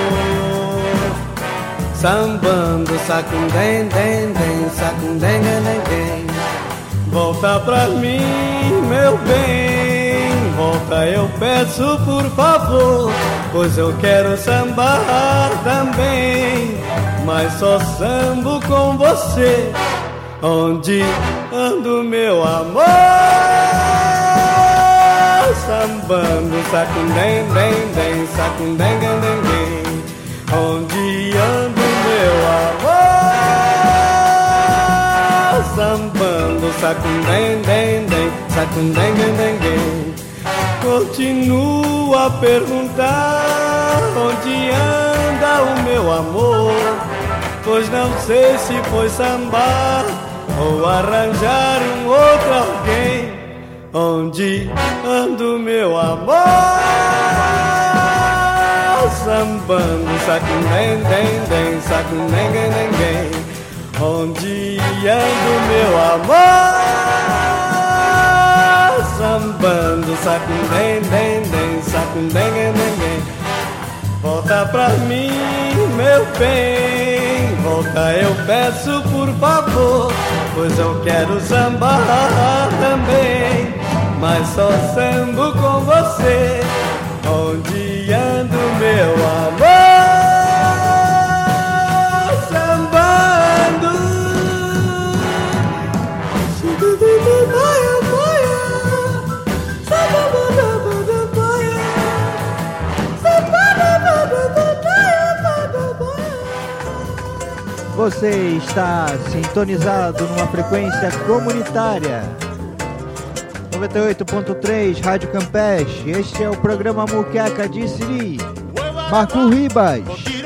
Sambando, sacundem, dem, dem, sacundem, dem, dem, dem. Volta pra mim, meu bem, volta, eu peço por favor, pois eu quero sambar também, mas só sambo com você. Onde ando, meu amor? Sambando, sacundem, dem, dem, sacundem, dem, dem, dem. Onde ando, meu amor? Sambando, sacundem, dem, dem, sacundem, dem, dem, dem. Continuo a perguntar onde anda o meu amor, pois não sei se foi sambar ou arranjar outro alguém. Onde ando, meu amor? Sambando, sacundem, dem, dem, sacundem, dem, dem, dem. Onde ando, meu amor? Sambando, sacundem, dem, dem, sacundem, dem, dem, dem. Volta pra mim, meu bem, volta, eu peço por favor, pois eu quero sambar também, mas só sambo com você. Onde ando, meu amor? Sambando. Você está sintonizado numa frequência comunitária 98.3 Rádio Campeche. Este é o programa Muqueca de Siri. Marco Ribas,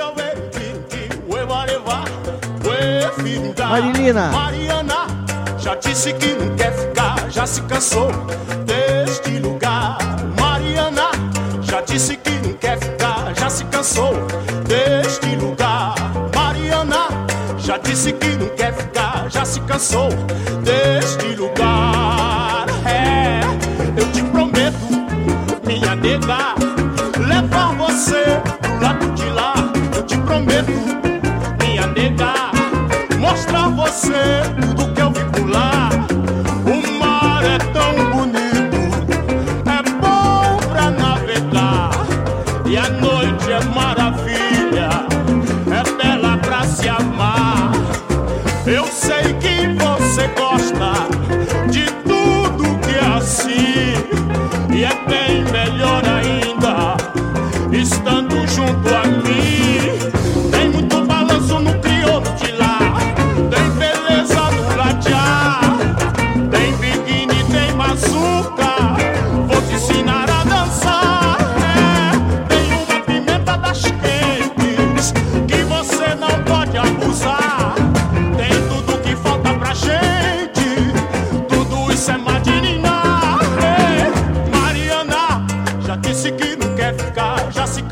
Marilina, Mariana, já disse que não quer ficar, já se cansou deste lugar. Mariana, já disse que não quer ficar, já se cansou deste lugar. Mariana, já disse que não quer ficar, já se cansou deste lugar. É, eu te prometo, minha nega, levar você pro lado de lá. Eu te prometo, minha nega, mostrar você tudo que eu vi por lá. O mar é tão bonito, é bom pra navegar, e a noite é maravilha, é bela pra se amar. Eu sei que você gosta de tudo que é assim, e é bem melhor ainda estando junto a mim. Tem muito balanço no crioulo de lá, tem beleza no ladear, tem biquíni, tem bazuca. Vou te ensinar a dançar.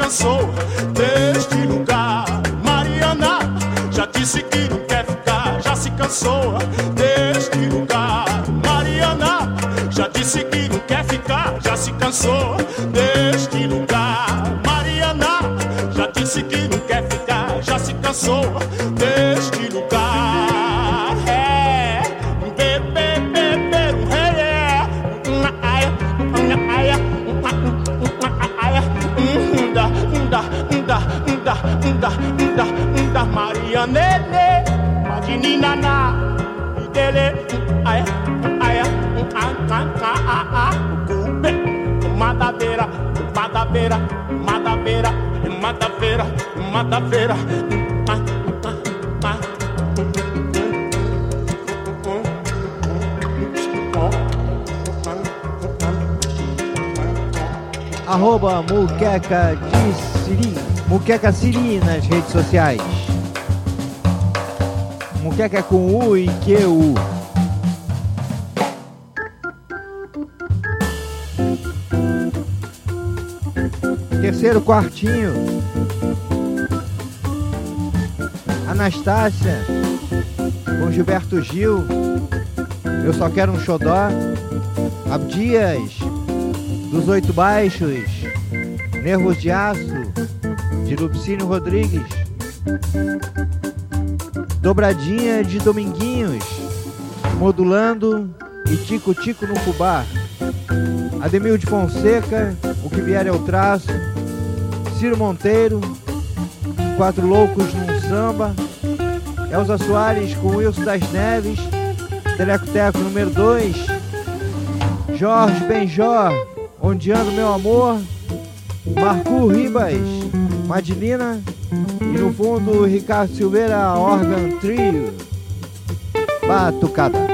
cansou deste lugar. Mariana já disse que não quer ficar, já se cansou deste lugar. Mariana já disse que não quer ficar, já se cansou deste lugar. Mariana já disse que não quer ficar, já se cansou deste lugar. É, bebê, bebê, da Marianene, Madinina na dele, ai, ai, madaveira, madaveira, madaveira, madaveira, madaveira. Arroba Muqueca de Siri, Muqueca Siri nas redes sociais. Muqueca com U e QU. Terceiro quartinho, Anastácia com Gilberto Gil, Eu Só Quero um Xodó. Abdias dos Oito Baixos, Nervos de Aço de Lupicínio Rodrigues. Dobradinha de Dominguinhos, Modulando e Tico Tico no Fubá. Ademil de Fonseca, O Que Vier é o Traço. Ciro Monteiro, Quatro Loucos num Samba. Elza Soares com Wilson das Neves, Teleco Teco número 2. Jorge Benjor, Onde Anda Meu Amor. Marco Ribas, Madilina. E no fundo Ricardo Silveira, Organ Trio. Batucada.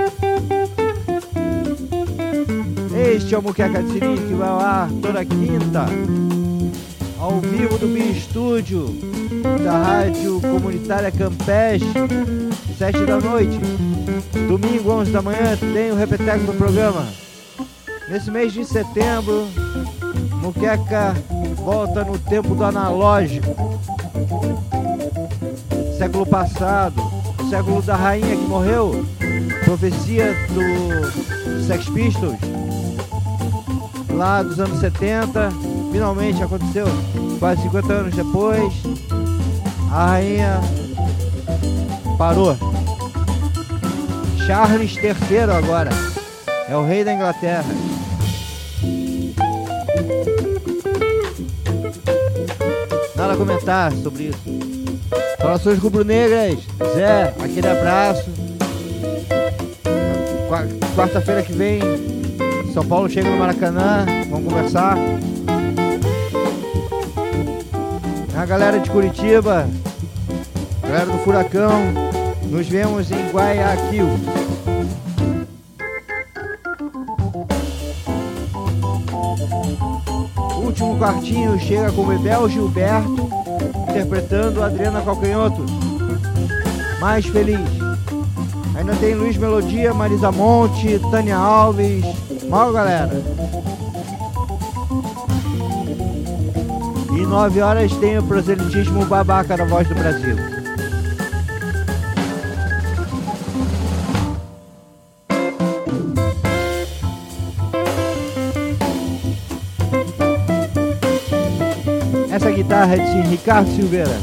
Este é o Muqueca de Siri, que vai ao ar toda quinta, ao vivo do Bi Estúdio, da Rádio Comunitária Campeche, 7 da noite. Domingo, 11 da manhã, tem o repeteco do programa. Nesse mês de setembro, Muqueca volta no tempo do analógico. Século passado, século da rainha que morreu, profecia do Sex Pistols, lá dos anos 70, finalmente aconteceu, quase 50 anos depois, a rainha parou. Charles III agora é o rei da Inglaterra. Nada a comentar sobre isso. Relações rubro-negras, Zé, aquele abraço. Quarta-feira que vem, São Paulo chega no Maracanã, vamos conversar. A galera de Curitiba, galera do Furacão, nos vemos em Guayaquil. O último quartinho chega com Bebel Gilberto, interpretando Adriana Calcanhoto, Mais Feliz. Ainda tem Luiz Melodia, Marisa Monte, Tânia Alves. Mal, galera. E 9 horas tem o proselitismo babaca da Voz do Brasil. Essa guitarra é de Ricardo Silveira.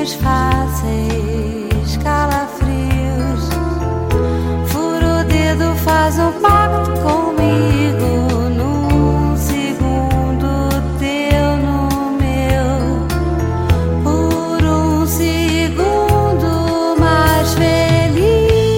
sonhos fáceis, calafrios. Furo o dedo, faz um pacto comigo. Num segundo teu no meu, por um segundo mais feliz.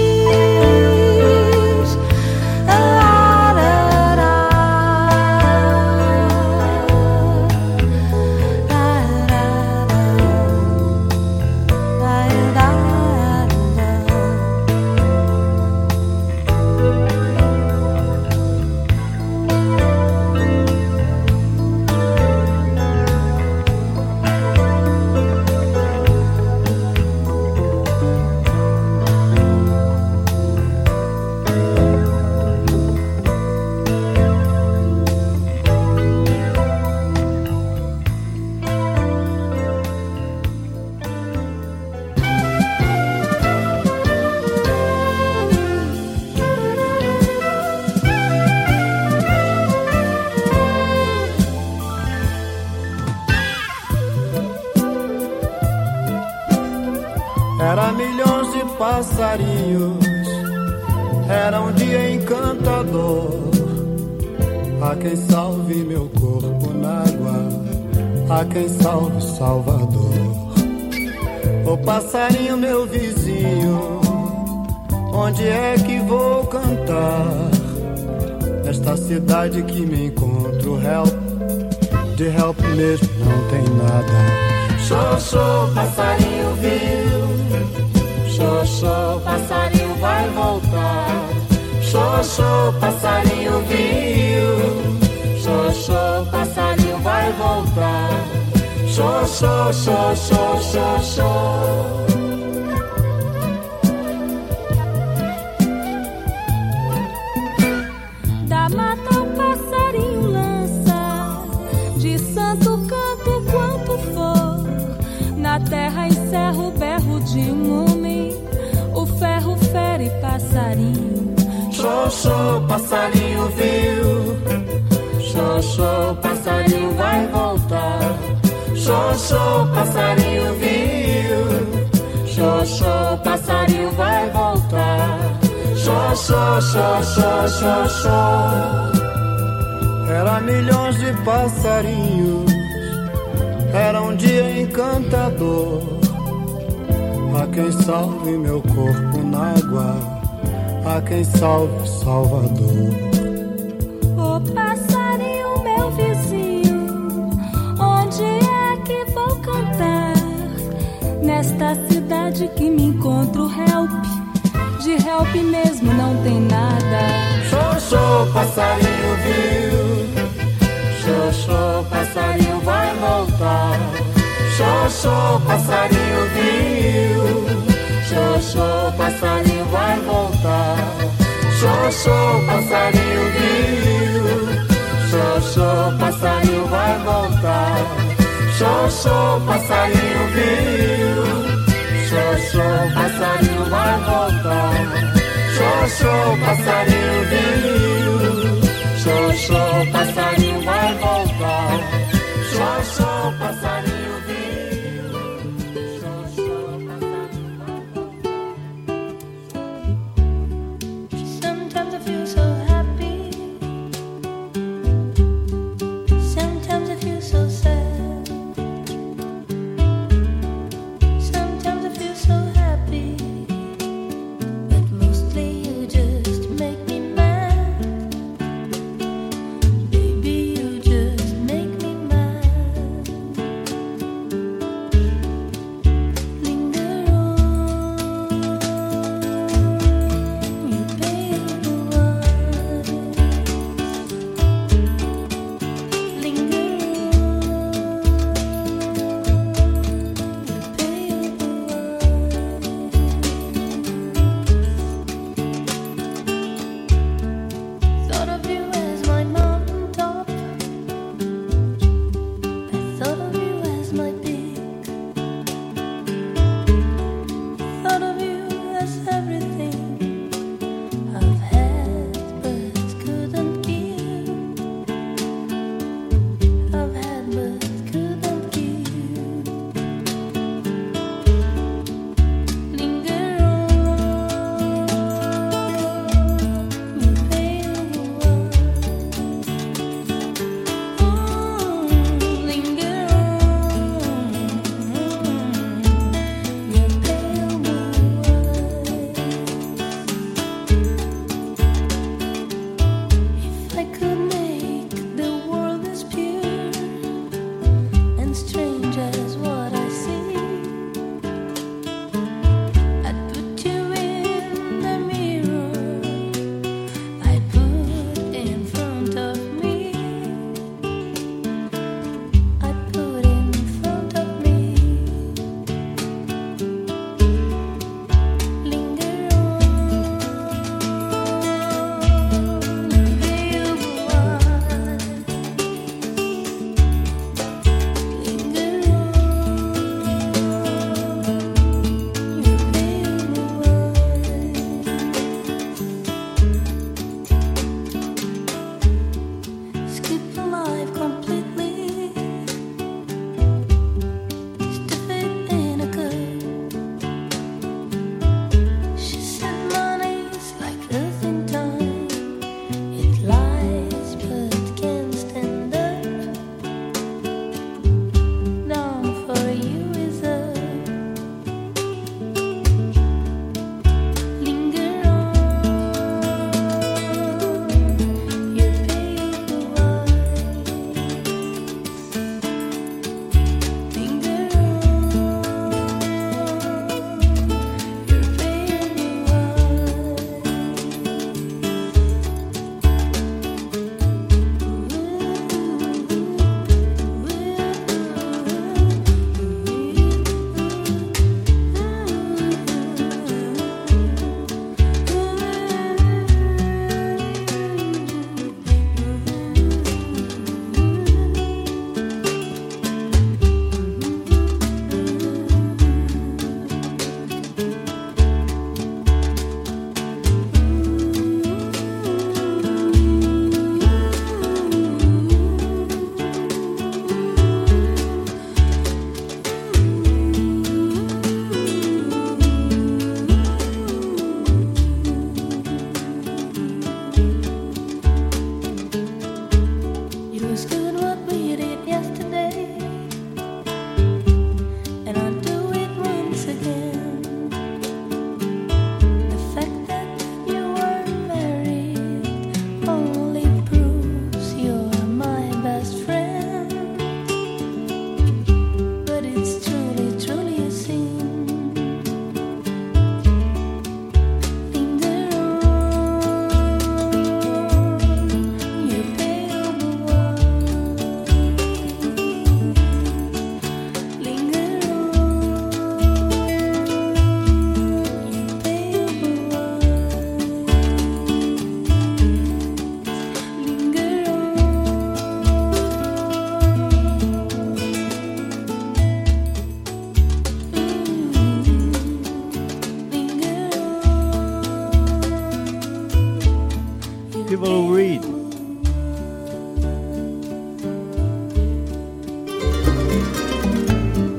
Era milhões de passarinhos, era um dia encantador. Há quem salve meu corpo n'água, há quem salve Salvador. Ô passarinho meu vizinho, onde é que vou cantar? Nesta cidade que me encontro, help, de help mesmo não tem nada. Xoxô, passarinho viu, xoxô, passarinho vai voltar. Xoxô, passarinho viu, xoxô, passarinho vai voltar. Xoxô, xoxô, xoxô. Da mata o passarinho lança, de santo canto quanto for. Na terra encerra o berro de um homem, o ferro fere passarinho. Xoxô, passarinho viu, xoxô, passarinho vai voltar. Xoxô, passarinho viu, xoxô, passarinho vai voltar. Xoxô, xoxô, xoxô. Era milhões de passarinhos, era um dia encantador. Há quem salve meu corpo n'água, há quem salve Salvador. Ô passarinho meu vizinho, onde é que vou cantar? Nesta cidade que me encontro, help, de help mesmo não tem nada. Xoxô, passarinho viu, xoxô, passarinho vai voltar. Xoxô, passarinho viu, xoxô, passarinho vai voltar. Xoxô, passarinho viu, xoxô, passarinho vai voltar. Xoxô, passarinho viu, xoxô, passarinho vai voltar. Xoxô, passarinho viu, xoxô, passarinho vai voltar. Xoxô, passarinho viu, xoxô, passarinho vai voltar. Sometimes I feel so happy, sometimes I feel so sad. Sometimes I feel so happy, but mostly you just make me mad. Baby, you just make me mad.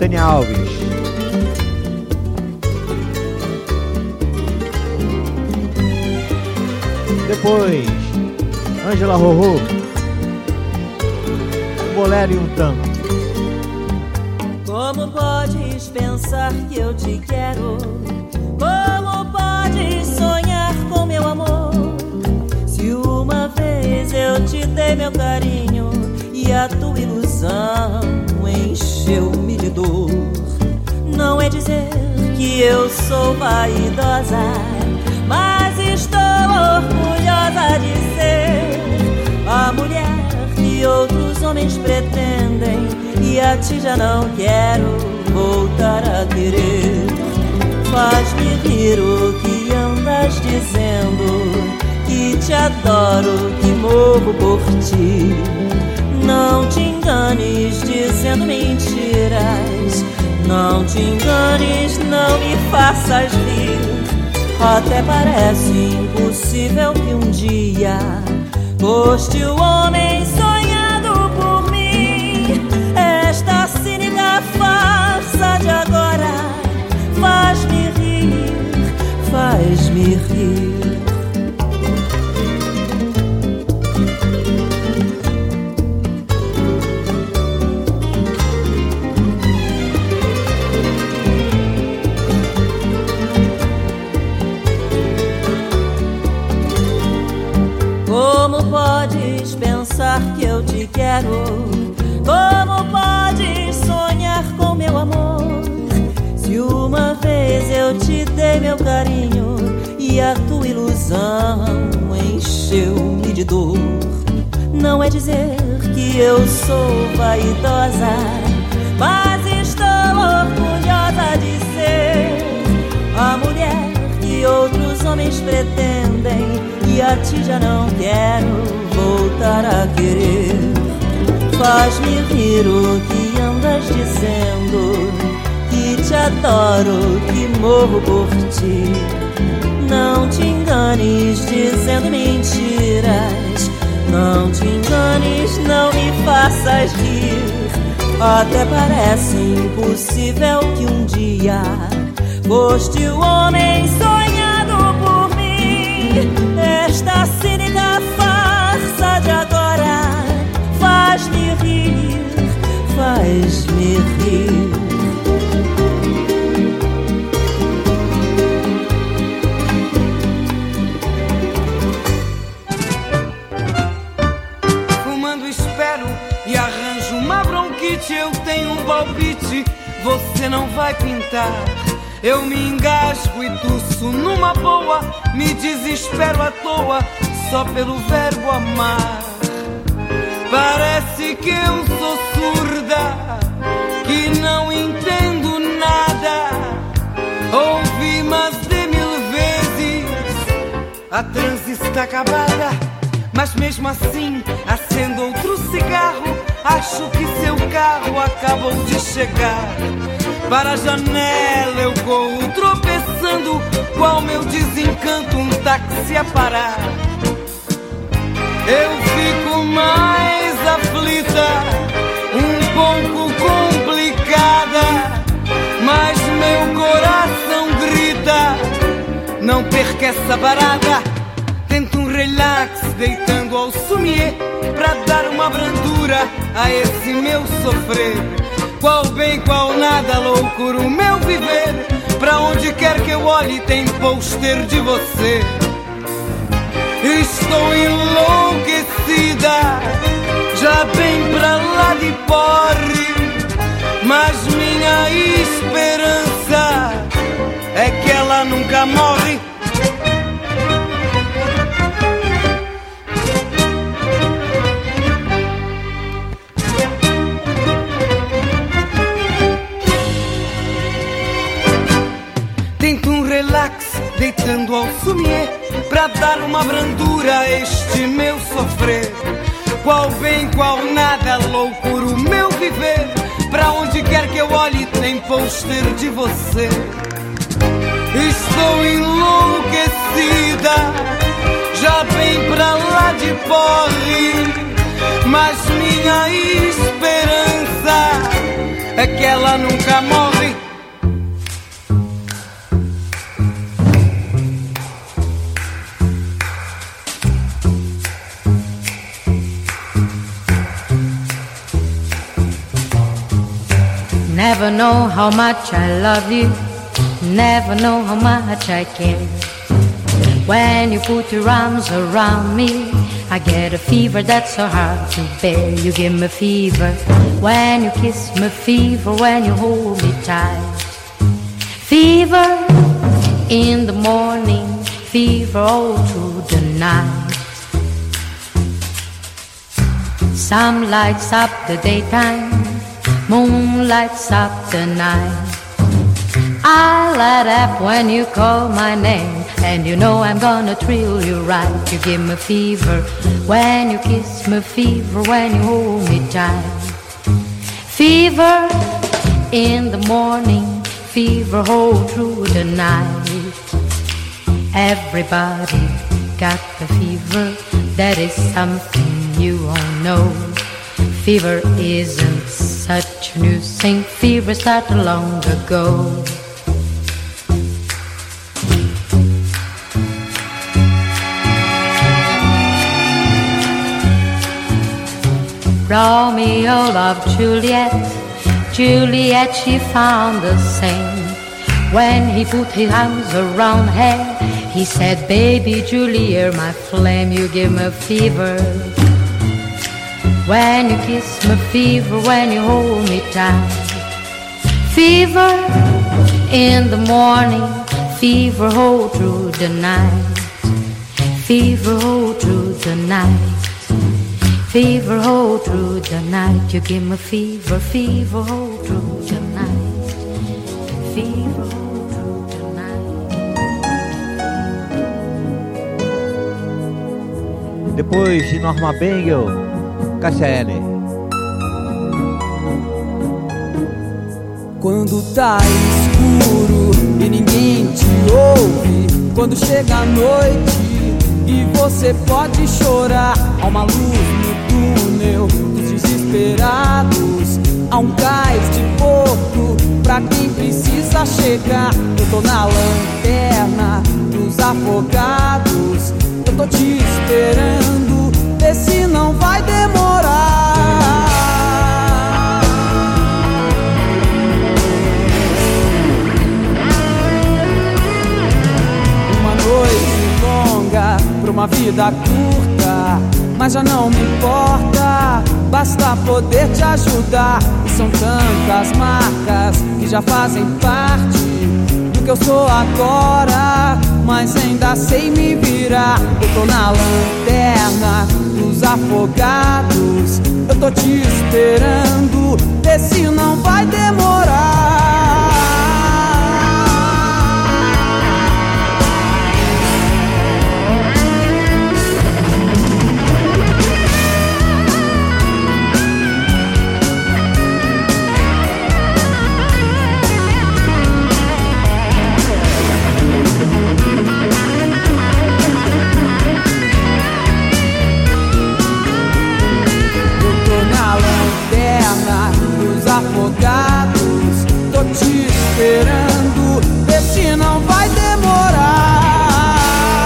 Tânia Alves. Depois, Ângela Rorô, um bolero e um tango. Como podes pensar que eu te quero? Como podes sonhar com meu amor? Se uma vez eu te dei meu carinho e a tua ilusão encheu-me de dor. Não é dizer que eu sou vaidosa, mas estou orgulhosa de ser a mulher que outros homens pretendem, e a ti já não quero voltar a querer. Faz-me rir o que andas dizendo, que te adoro, que morro por ti. Não te enganes dizendo mentiras, não te enganes, não me faças rir. Até parece impossível que um dia foste o homem sonhado por mim. Esta cínica farsa de agora faz-me rir, faz-me rir. Como podes pensar que eu te quero? Como podes sonhar com meu amor? Se uma vez eu te dei meu carinho e a tua ilusão encheu-me de dor. Não é dizer que eu sou vaidosa, mas estou orgulhosa de ser a mulher que outros homens pretendem, e a ti já não quero voltar a querer. Faz-me rir o que andas dizendo, que te adoro, que morro por ti. Não te enganes dizendo mentiras, não te enganes, não me faças rir. Até parece impossível que um dia foste o homem sonhado por mim. Esta cínica farsa de agora faz-me rir, faz-me rir. Fumando espero e arranjo uma bronquite. Eu tenho um palpite, você não vai pintar. Eu me engasgo e tuço numa boa, me desespero à toa só pelo verbo amar. Parece que eu sou surda, que não entendo nada. Ouvi mais de 1000 vezes, a transe está acabada. Mas mesmo assim acendo outro cigarro, acho que seu carro acabou de chegar. Para a janela eu corro tropeçando, qual meu desencanto um táxi a parar. Eu fico mais aflita, um pouco complicada, mas meu coração grita, não perca essa parada. Tento um relax deitando ao sommelier, pra dar uma brandura a esse meu sofrer. Qual bem, qual nada, loucura o meu viver. Pra onde quer que eu olhe tem pôster de você. Estou enlouquecida, já bem pra lá de porre. Mas minha esperança é que ela nunca morre. Tento um relax deitando ao sommelier, pra dar uma brandura a este meu sofrer. Qual bem, qual nada, loucura o meu viver. Pra onde quer que eu olhe tem pôster de você. Estou enlouquecida, já bem pra lá de porre. Mas minha esperança é que ela estrela nunca morre. Never know how much I love you, never know how much I care. When you put your arms around me, I get a fever that's so hard to bear. You give me fever when you kiss me, fever when you hold me tight. Fever in the morning, fever all through the night. Sun lights up the daytime, moon lights up the night. I light up when you call my name, and you know I'm gonna thrill you right. You give me fever when you kiss me, fever when you hold me tight. Fever in the morning, fever all through the night. Everybody got the fever, that is something you all know. Fever isn't such a new thing, fever started long ago. Romeo loved Juliet, Juliet she found the same. When he put his arms around her, he said, baby Julie, you're my flame, you give me fever. When you kiss me, fever when you hold me tight. Fever in the morning, fever all through the night. Fever all through the night. Fever all through the night. You give me fever, fever all through the night. Fever all through the night. Depois de Norma Bengel, Cássia Eller. Quando tá escuro e ninguém te ouve, quando chega a noite e você pode chorar, há uma luz no túnel dos desesperados, há um cais de porto pra quem precisa chegar. Eu tô na lanterna dos afogados, eu tô te esperando, vê se não vai demorar. Uma noite longa pra uma vida curta, mas já não me importa, basta poder te ajudar. E são tantas marcas que já fazem parte do que eu sou agora, mas ainda sei me virar. Eu tô na lanterna dos afogados, eu tô te esperando, vê se não vai demorar. Afogados, tô te esperando, vê se não vai demorar.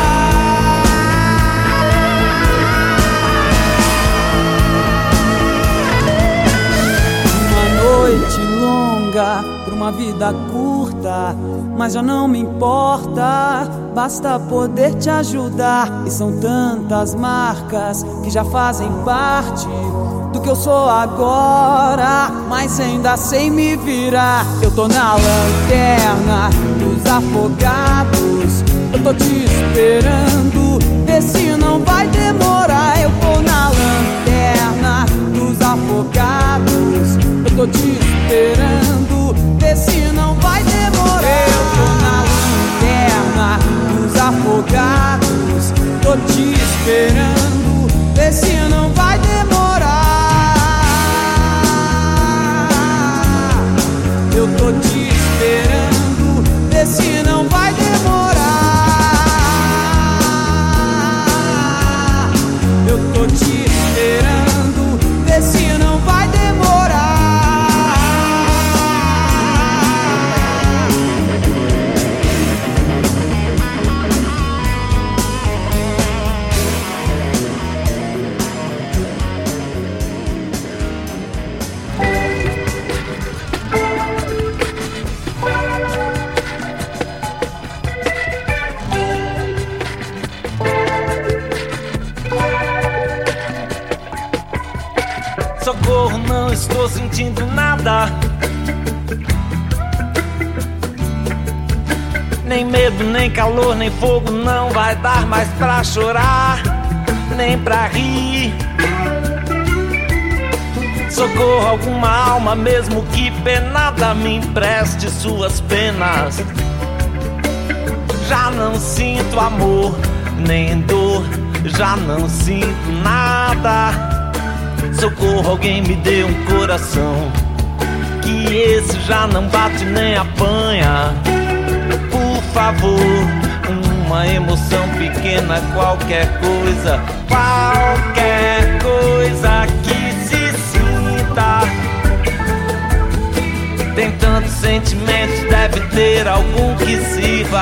Uma noite longa pra uma vida curta, mas já não me importa, basta poder te ajudar. E são tantas marcas que já fazem parte do que eu sou agora, mas ainda sei me virar. Eu tô na lanterna dos afogados, eu tô te esperando, vê se não vai demorar. Eu tô na lanterna dos afogados, eu tô te esperando, vê se não vai demorar. Eu tô na lanterna dos afogados, tô te esperando, vê se não vai demorar. Eu tô te esperando, vê se não vai demorar. não estou sentindo nada. Nem medo, nem calor, nem fogo, não vai dar mais pra chorar, nem pra rir. Socorro, alguma alma, mesmo que penada, me empreste suas penas. Já não sinto amor, nem dor, já não sinto nada. Socorro, alguém me dê um coração, que esse já não bate nem apanha. Por favor, uma emoção pequena, qualquer coisa que se sinta. Tem tantos sentimentos, deve ter algum que sirva.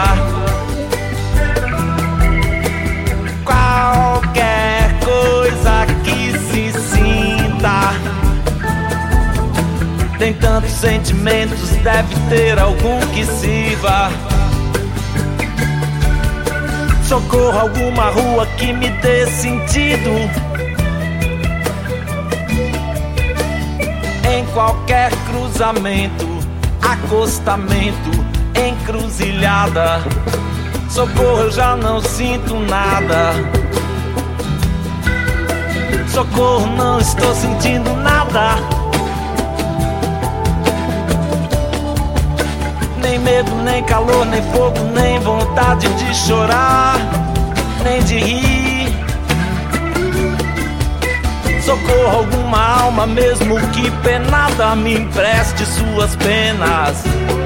Qualquer coisa que se sinta. Tem tantos sentimentos, deve ter algum que sirva. Socorro, alguma rua que me dê sentido. Em qualquer cruzamento, acostamento, encruzilhada. Socorro, eu já não sinto nada. Socorro, não estou sentindo nada. Nem medo, nem calor, nem fogo, nem vontade de chorar, nem de rir. Socorro, alguma alma, mesmo que penada, me empreste suas penas.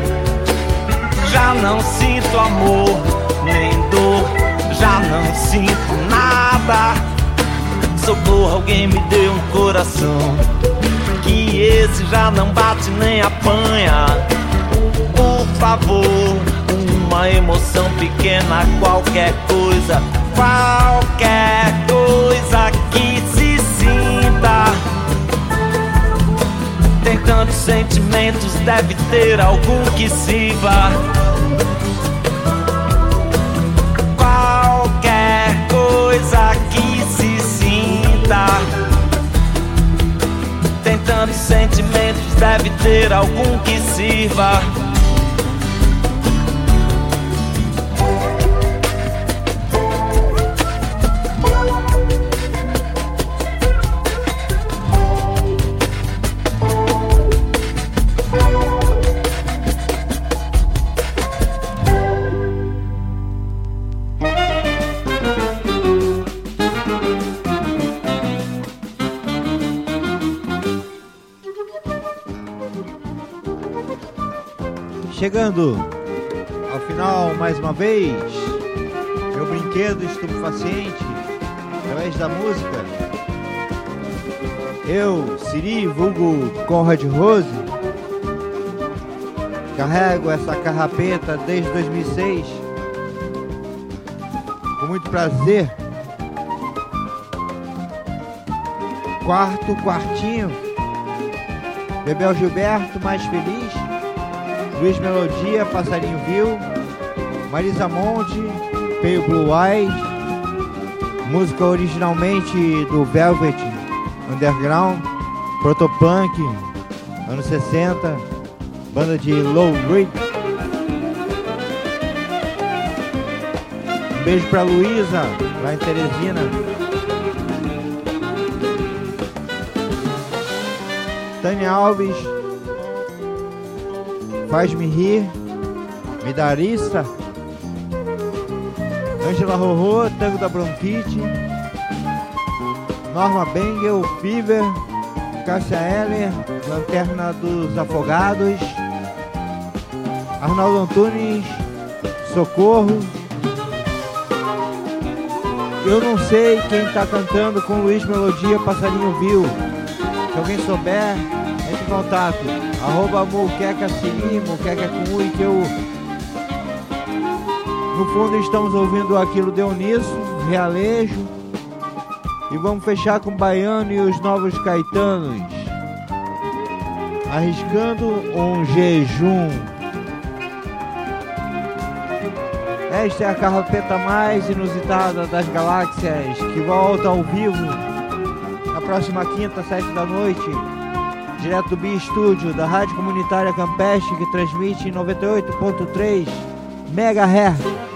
Já não sinto amor, nem dor, já não sinto nada. Socorro, alguém me dê um coração, que esse já não bate nem apanha. Por favor, uma emoção pequena, qualquer coisa que se sinta. Tem tantos sentimentos, deve ter algum que sirva. Qualquer coisa que se sinta. Tem tantos sentimentos, deve ter algum que sirva. Chegando ao final mais uma vez, meu brinquedo estupefaciente, através da música. Eu, Siri, vulgo Conrad Rose, carrego essa carrapeta desde 2006, com muito prazer. Quartinho, Bebel Gilberto, Mais Feliz, Luiz Melodia, Passarinho Viu, Marisa Monte, Pale Blue Eyes, música originalmente do Velvet Underground, Protopunk, anos 60, banda de Low Reed. Um beijo pra Luísa, lá em Teresina. Tânia Alves, Faz-me Rir, Midarissa, Ângela Rorô, Tango da Bronquite, Norma Bengel, Fever, Cássia Heller, Lanterna dos Afogados, Arnaldo Antunes, Socorro. Eu não sei quem tá cantando com Luiz Melodia, Passarinho Viu. Se alguém souber, entre em contato. @Muqueca Siri, Muqueca com U, que eu... No fundo estamos ouvindo Aquilo Deu Nisso, Realejo. E vamos fechar com Baiano e os Novos Caetanos, Arriscando um Jejum. Esta é a carrapeta mais inusitada das galáxias, que volta ao vivo na próxima quinta, 7 da noite, direto do B-Studio, da Rádio Comunitária Campeche, que transmite em 98.3 MHz.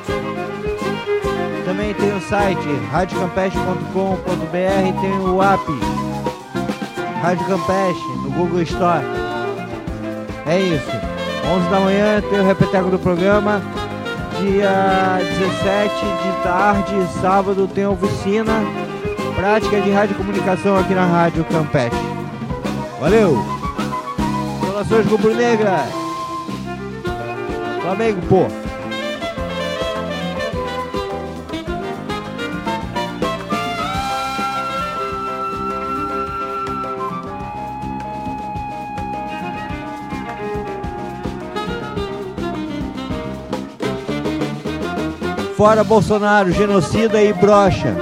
Também tem o site radiocampeche.com.br, tem o app Rádio Campeche no Google Store. É isso. 11 da manhã tem o repeteco do programa. Dia 17 de tarde, sábado, tem oficina prática de radiocomunicação aqui na Rádio Campeche. Valeu! Saudações rubro-negra! Flamengo, pô! Fora Bolsonaro, genocida e broxa.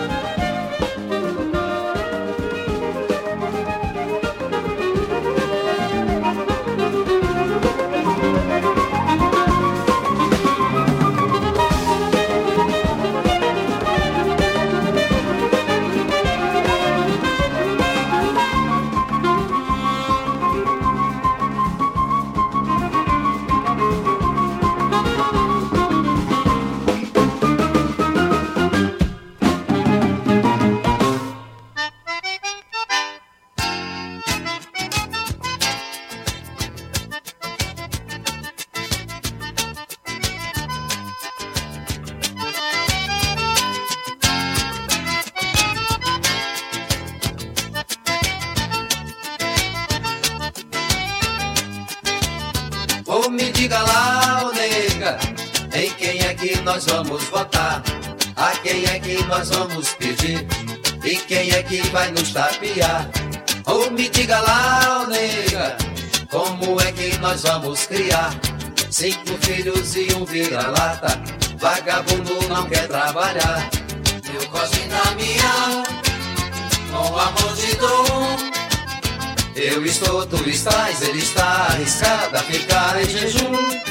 Me diga lá, ô nega, em quem é que nós vamos votar? A quem é que nós vamos pedir? E quem é que vai nos tapear? Ou me diga lá, ô nega, como é que nós vamos criar 5 filhos e um vira-lata? Vagabundo não quer trabalhar. Meu Cosme Damião, com amor de dom, eu estou, tu estás, ele está arriscado a ficar em jejum.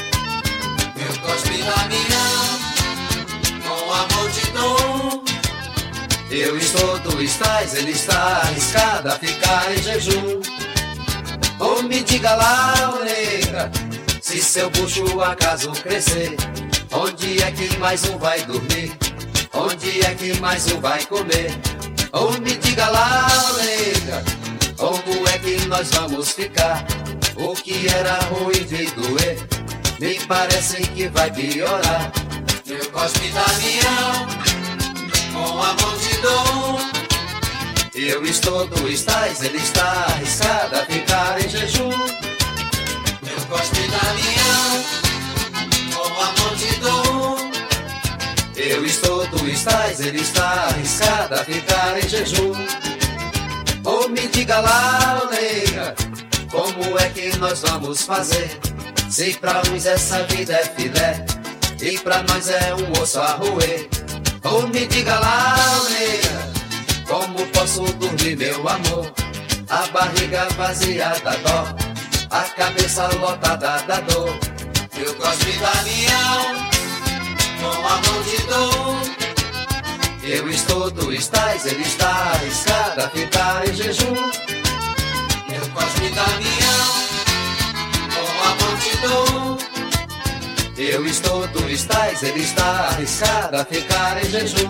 Meu Cosme Damião, com amor de dom, eu estou, tu estás, ele está arriscado a ficar em jejum. Ou me diga lá, ô nega, se seu bucho acaso crescer, onde é que mais um vai dormir? Onde é que mais um vai comer? Ou me diga lá, ô nega, como é que nós vamos ficar? O que era ruim de doer, me parece que vai piorar. Meu Cosme Damião, com amor de dom, eu estou, tu estás, ele está arriscado a ficar em jejum. Meu Cosme Damião, com amor de dom, eu estou, tu estás, ele está arriscado a ficar em jejum. Ou me diga lá, ô nega, como é que nós vamos fazer? Se pra uns essa vida é filé e pra nós é um osso a roer. Ou me diga lá, ô nega, como posso dormir, meu amor? A barriga vazia da dó, a cabeça lotada da dor. Meu Cosme Damião, com amor de dor, eu estou, tu estás, ele está arriscado a ficar em jejum. Meu Cosme Damião, com amor te dou, eu estou, tu estás, ele está arriscado a ficar em jejum.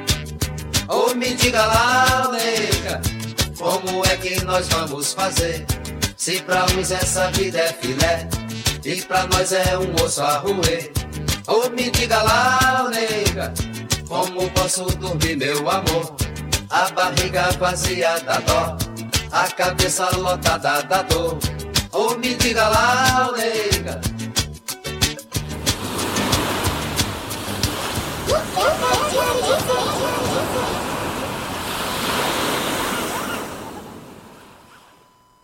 Ou me diga lá, nega, como é que nós vamos fazer? Se pra uns essa vida é filé e pra nós é um osso a roer. Ou me diga lá, nega, como posso dormir, meu amor? A barriga vazia da dó, a cabeça lotada da dor. Ou me diga lá, nega,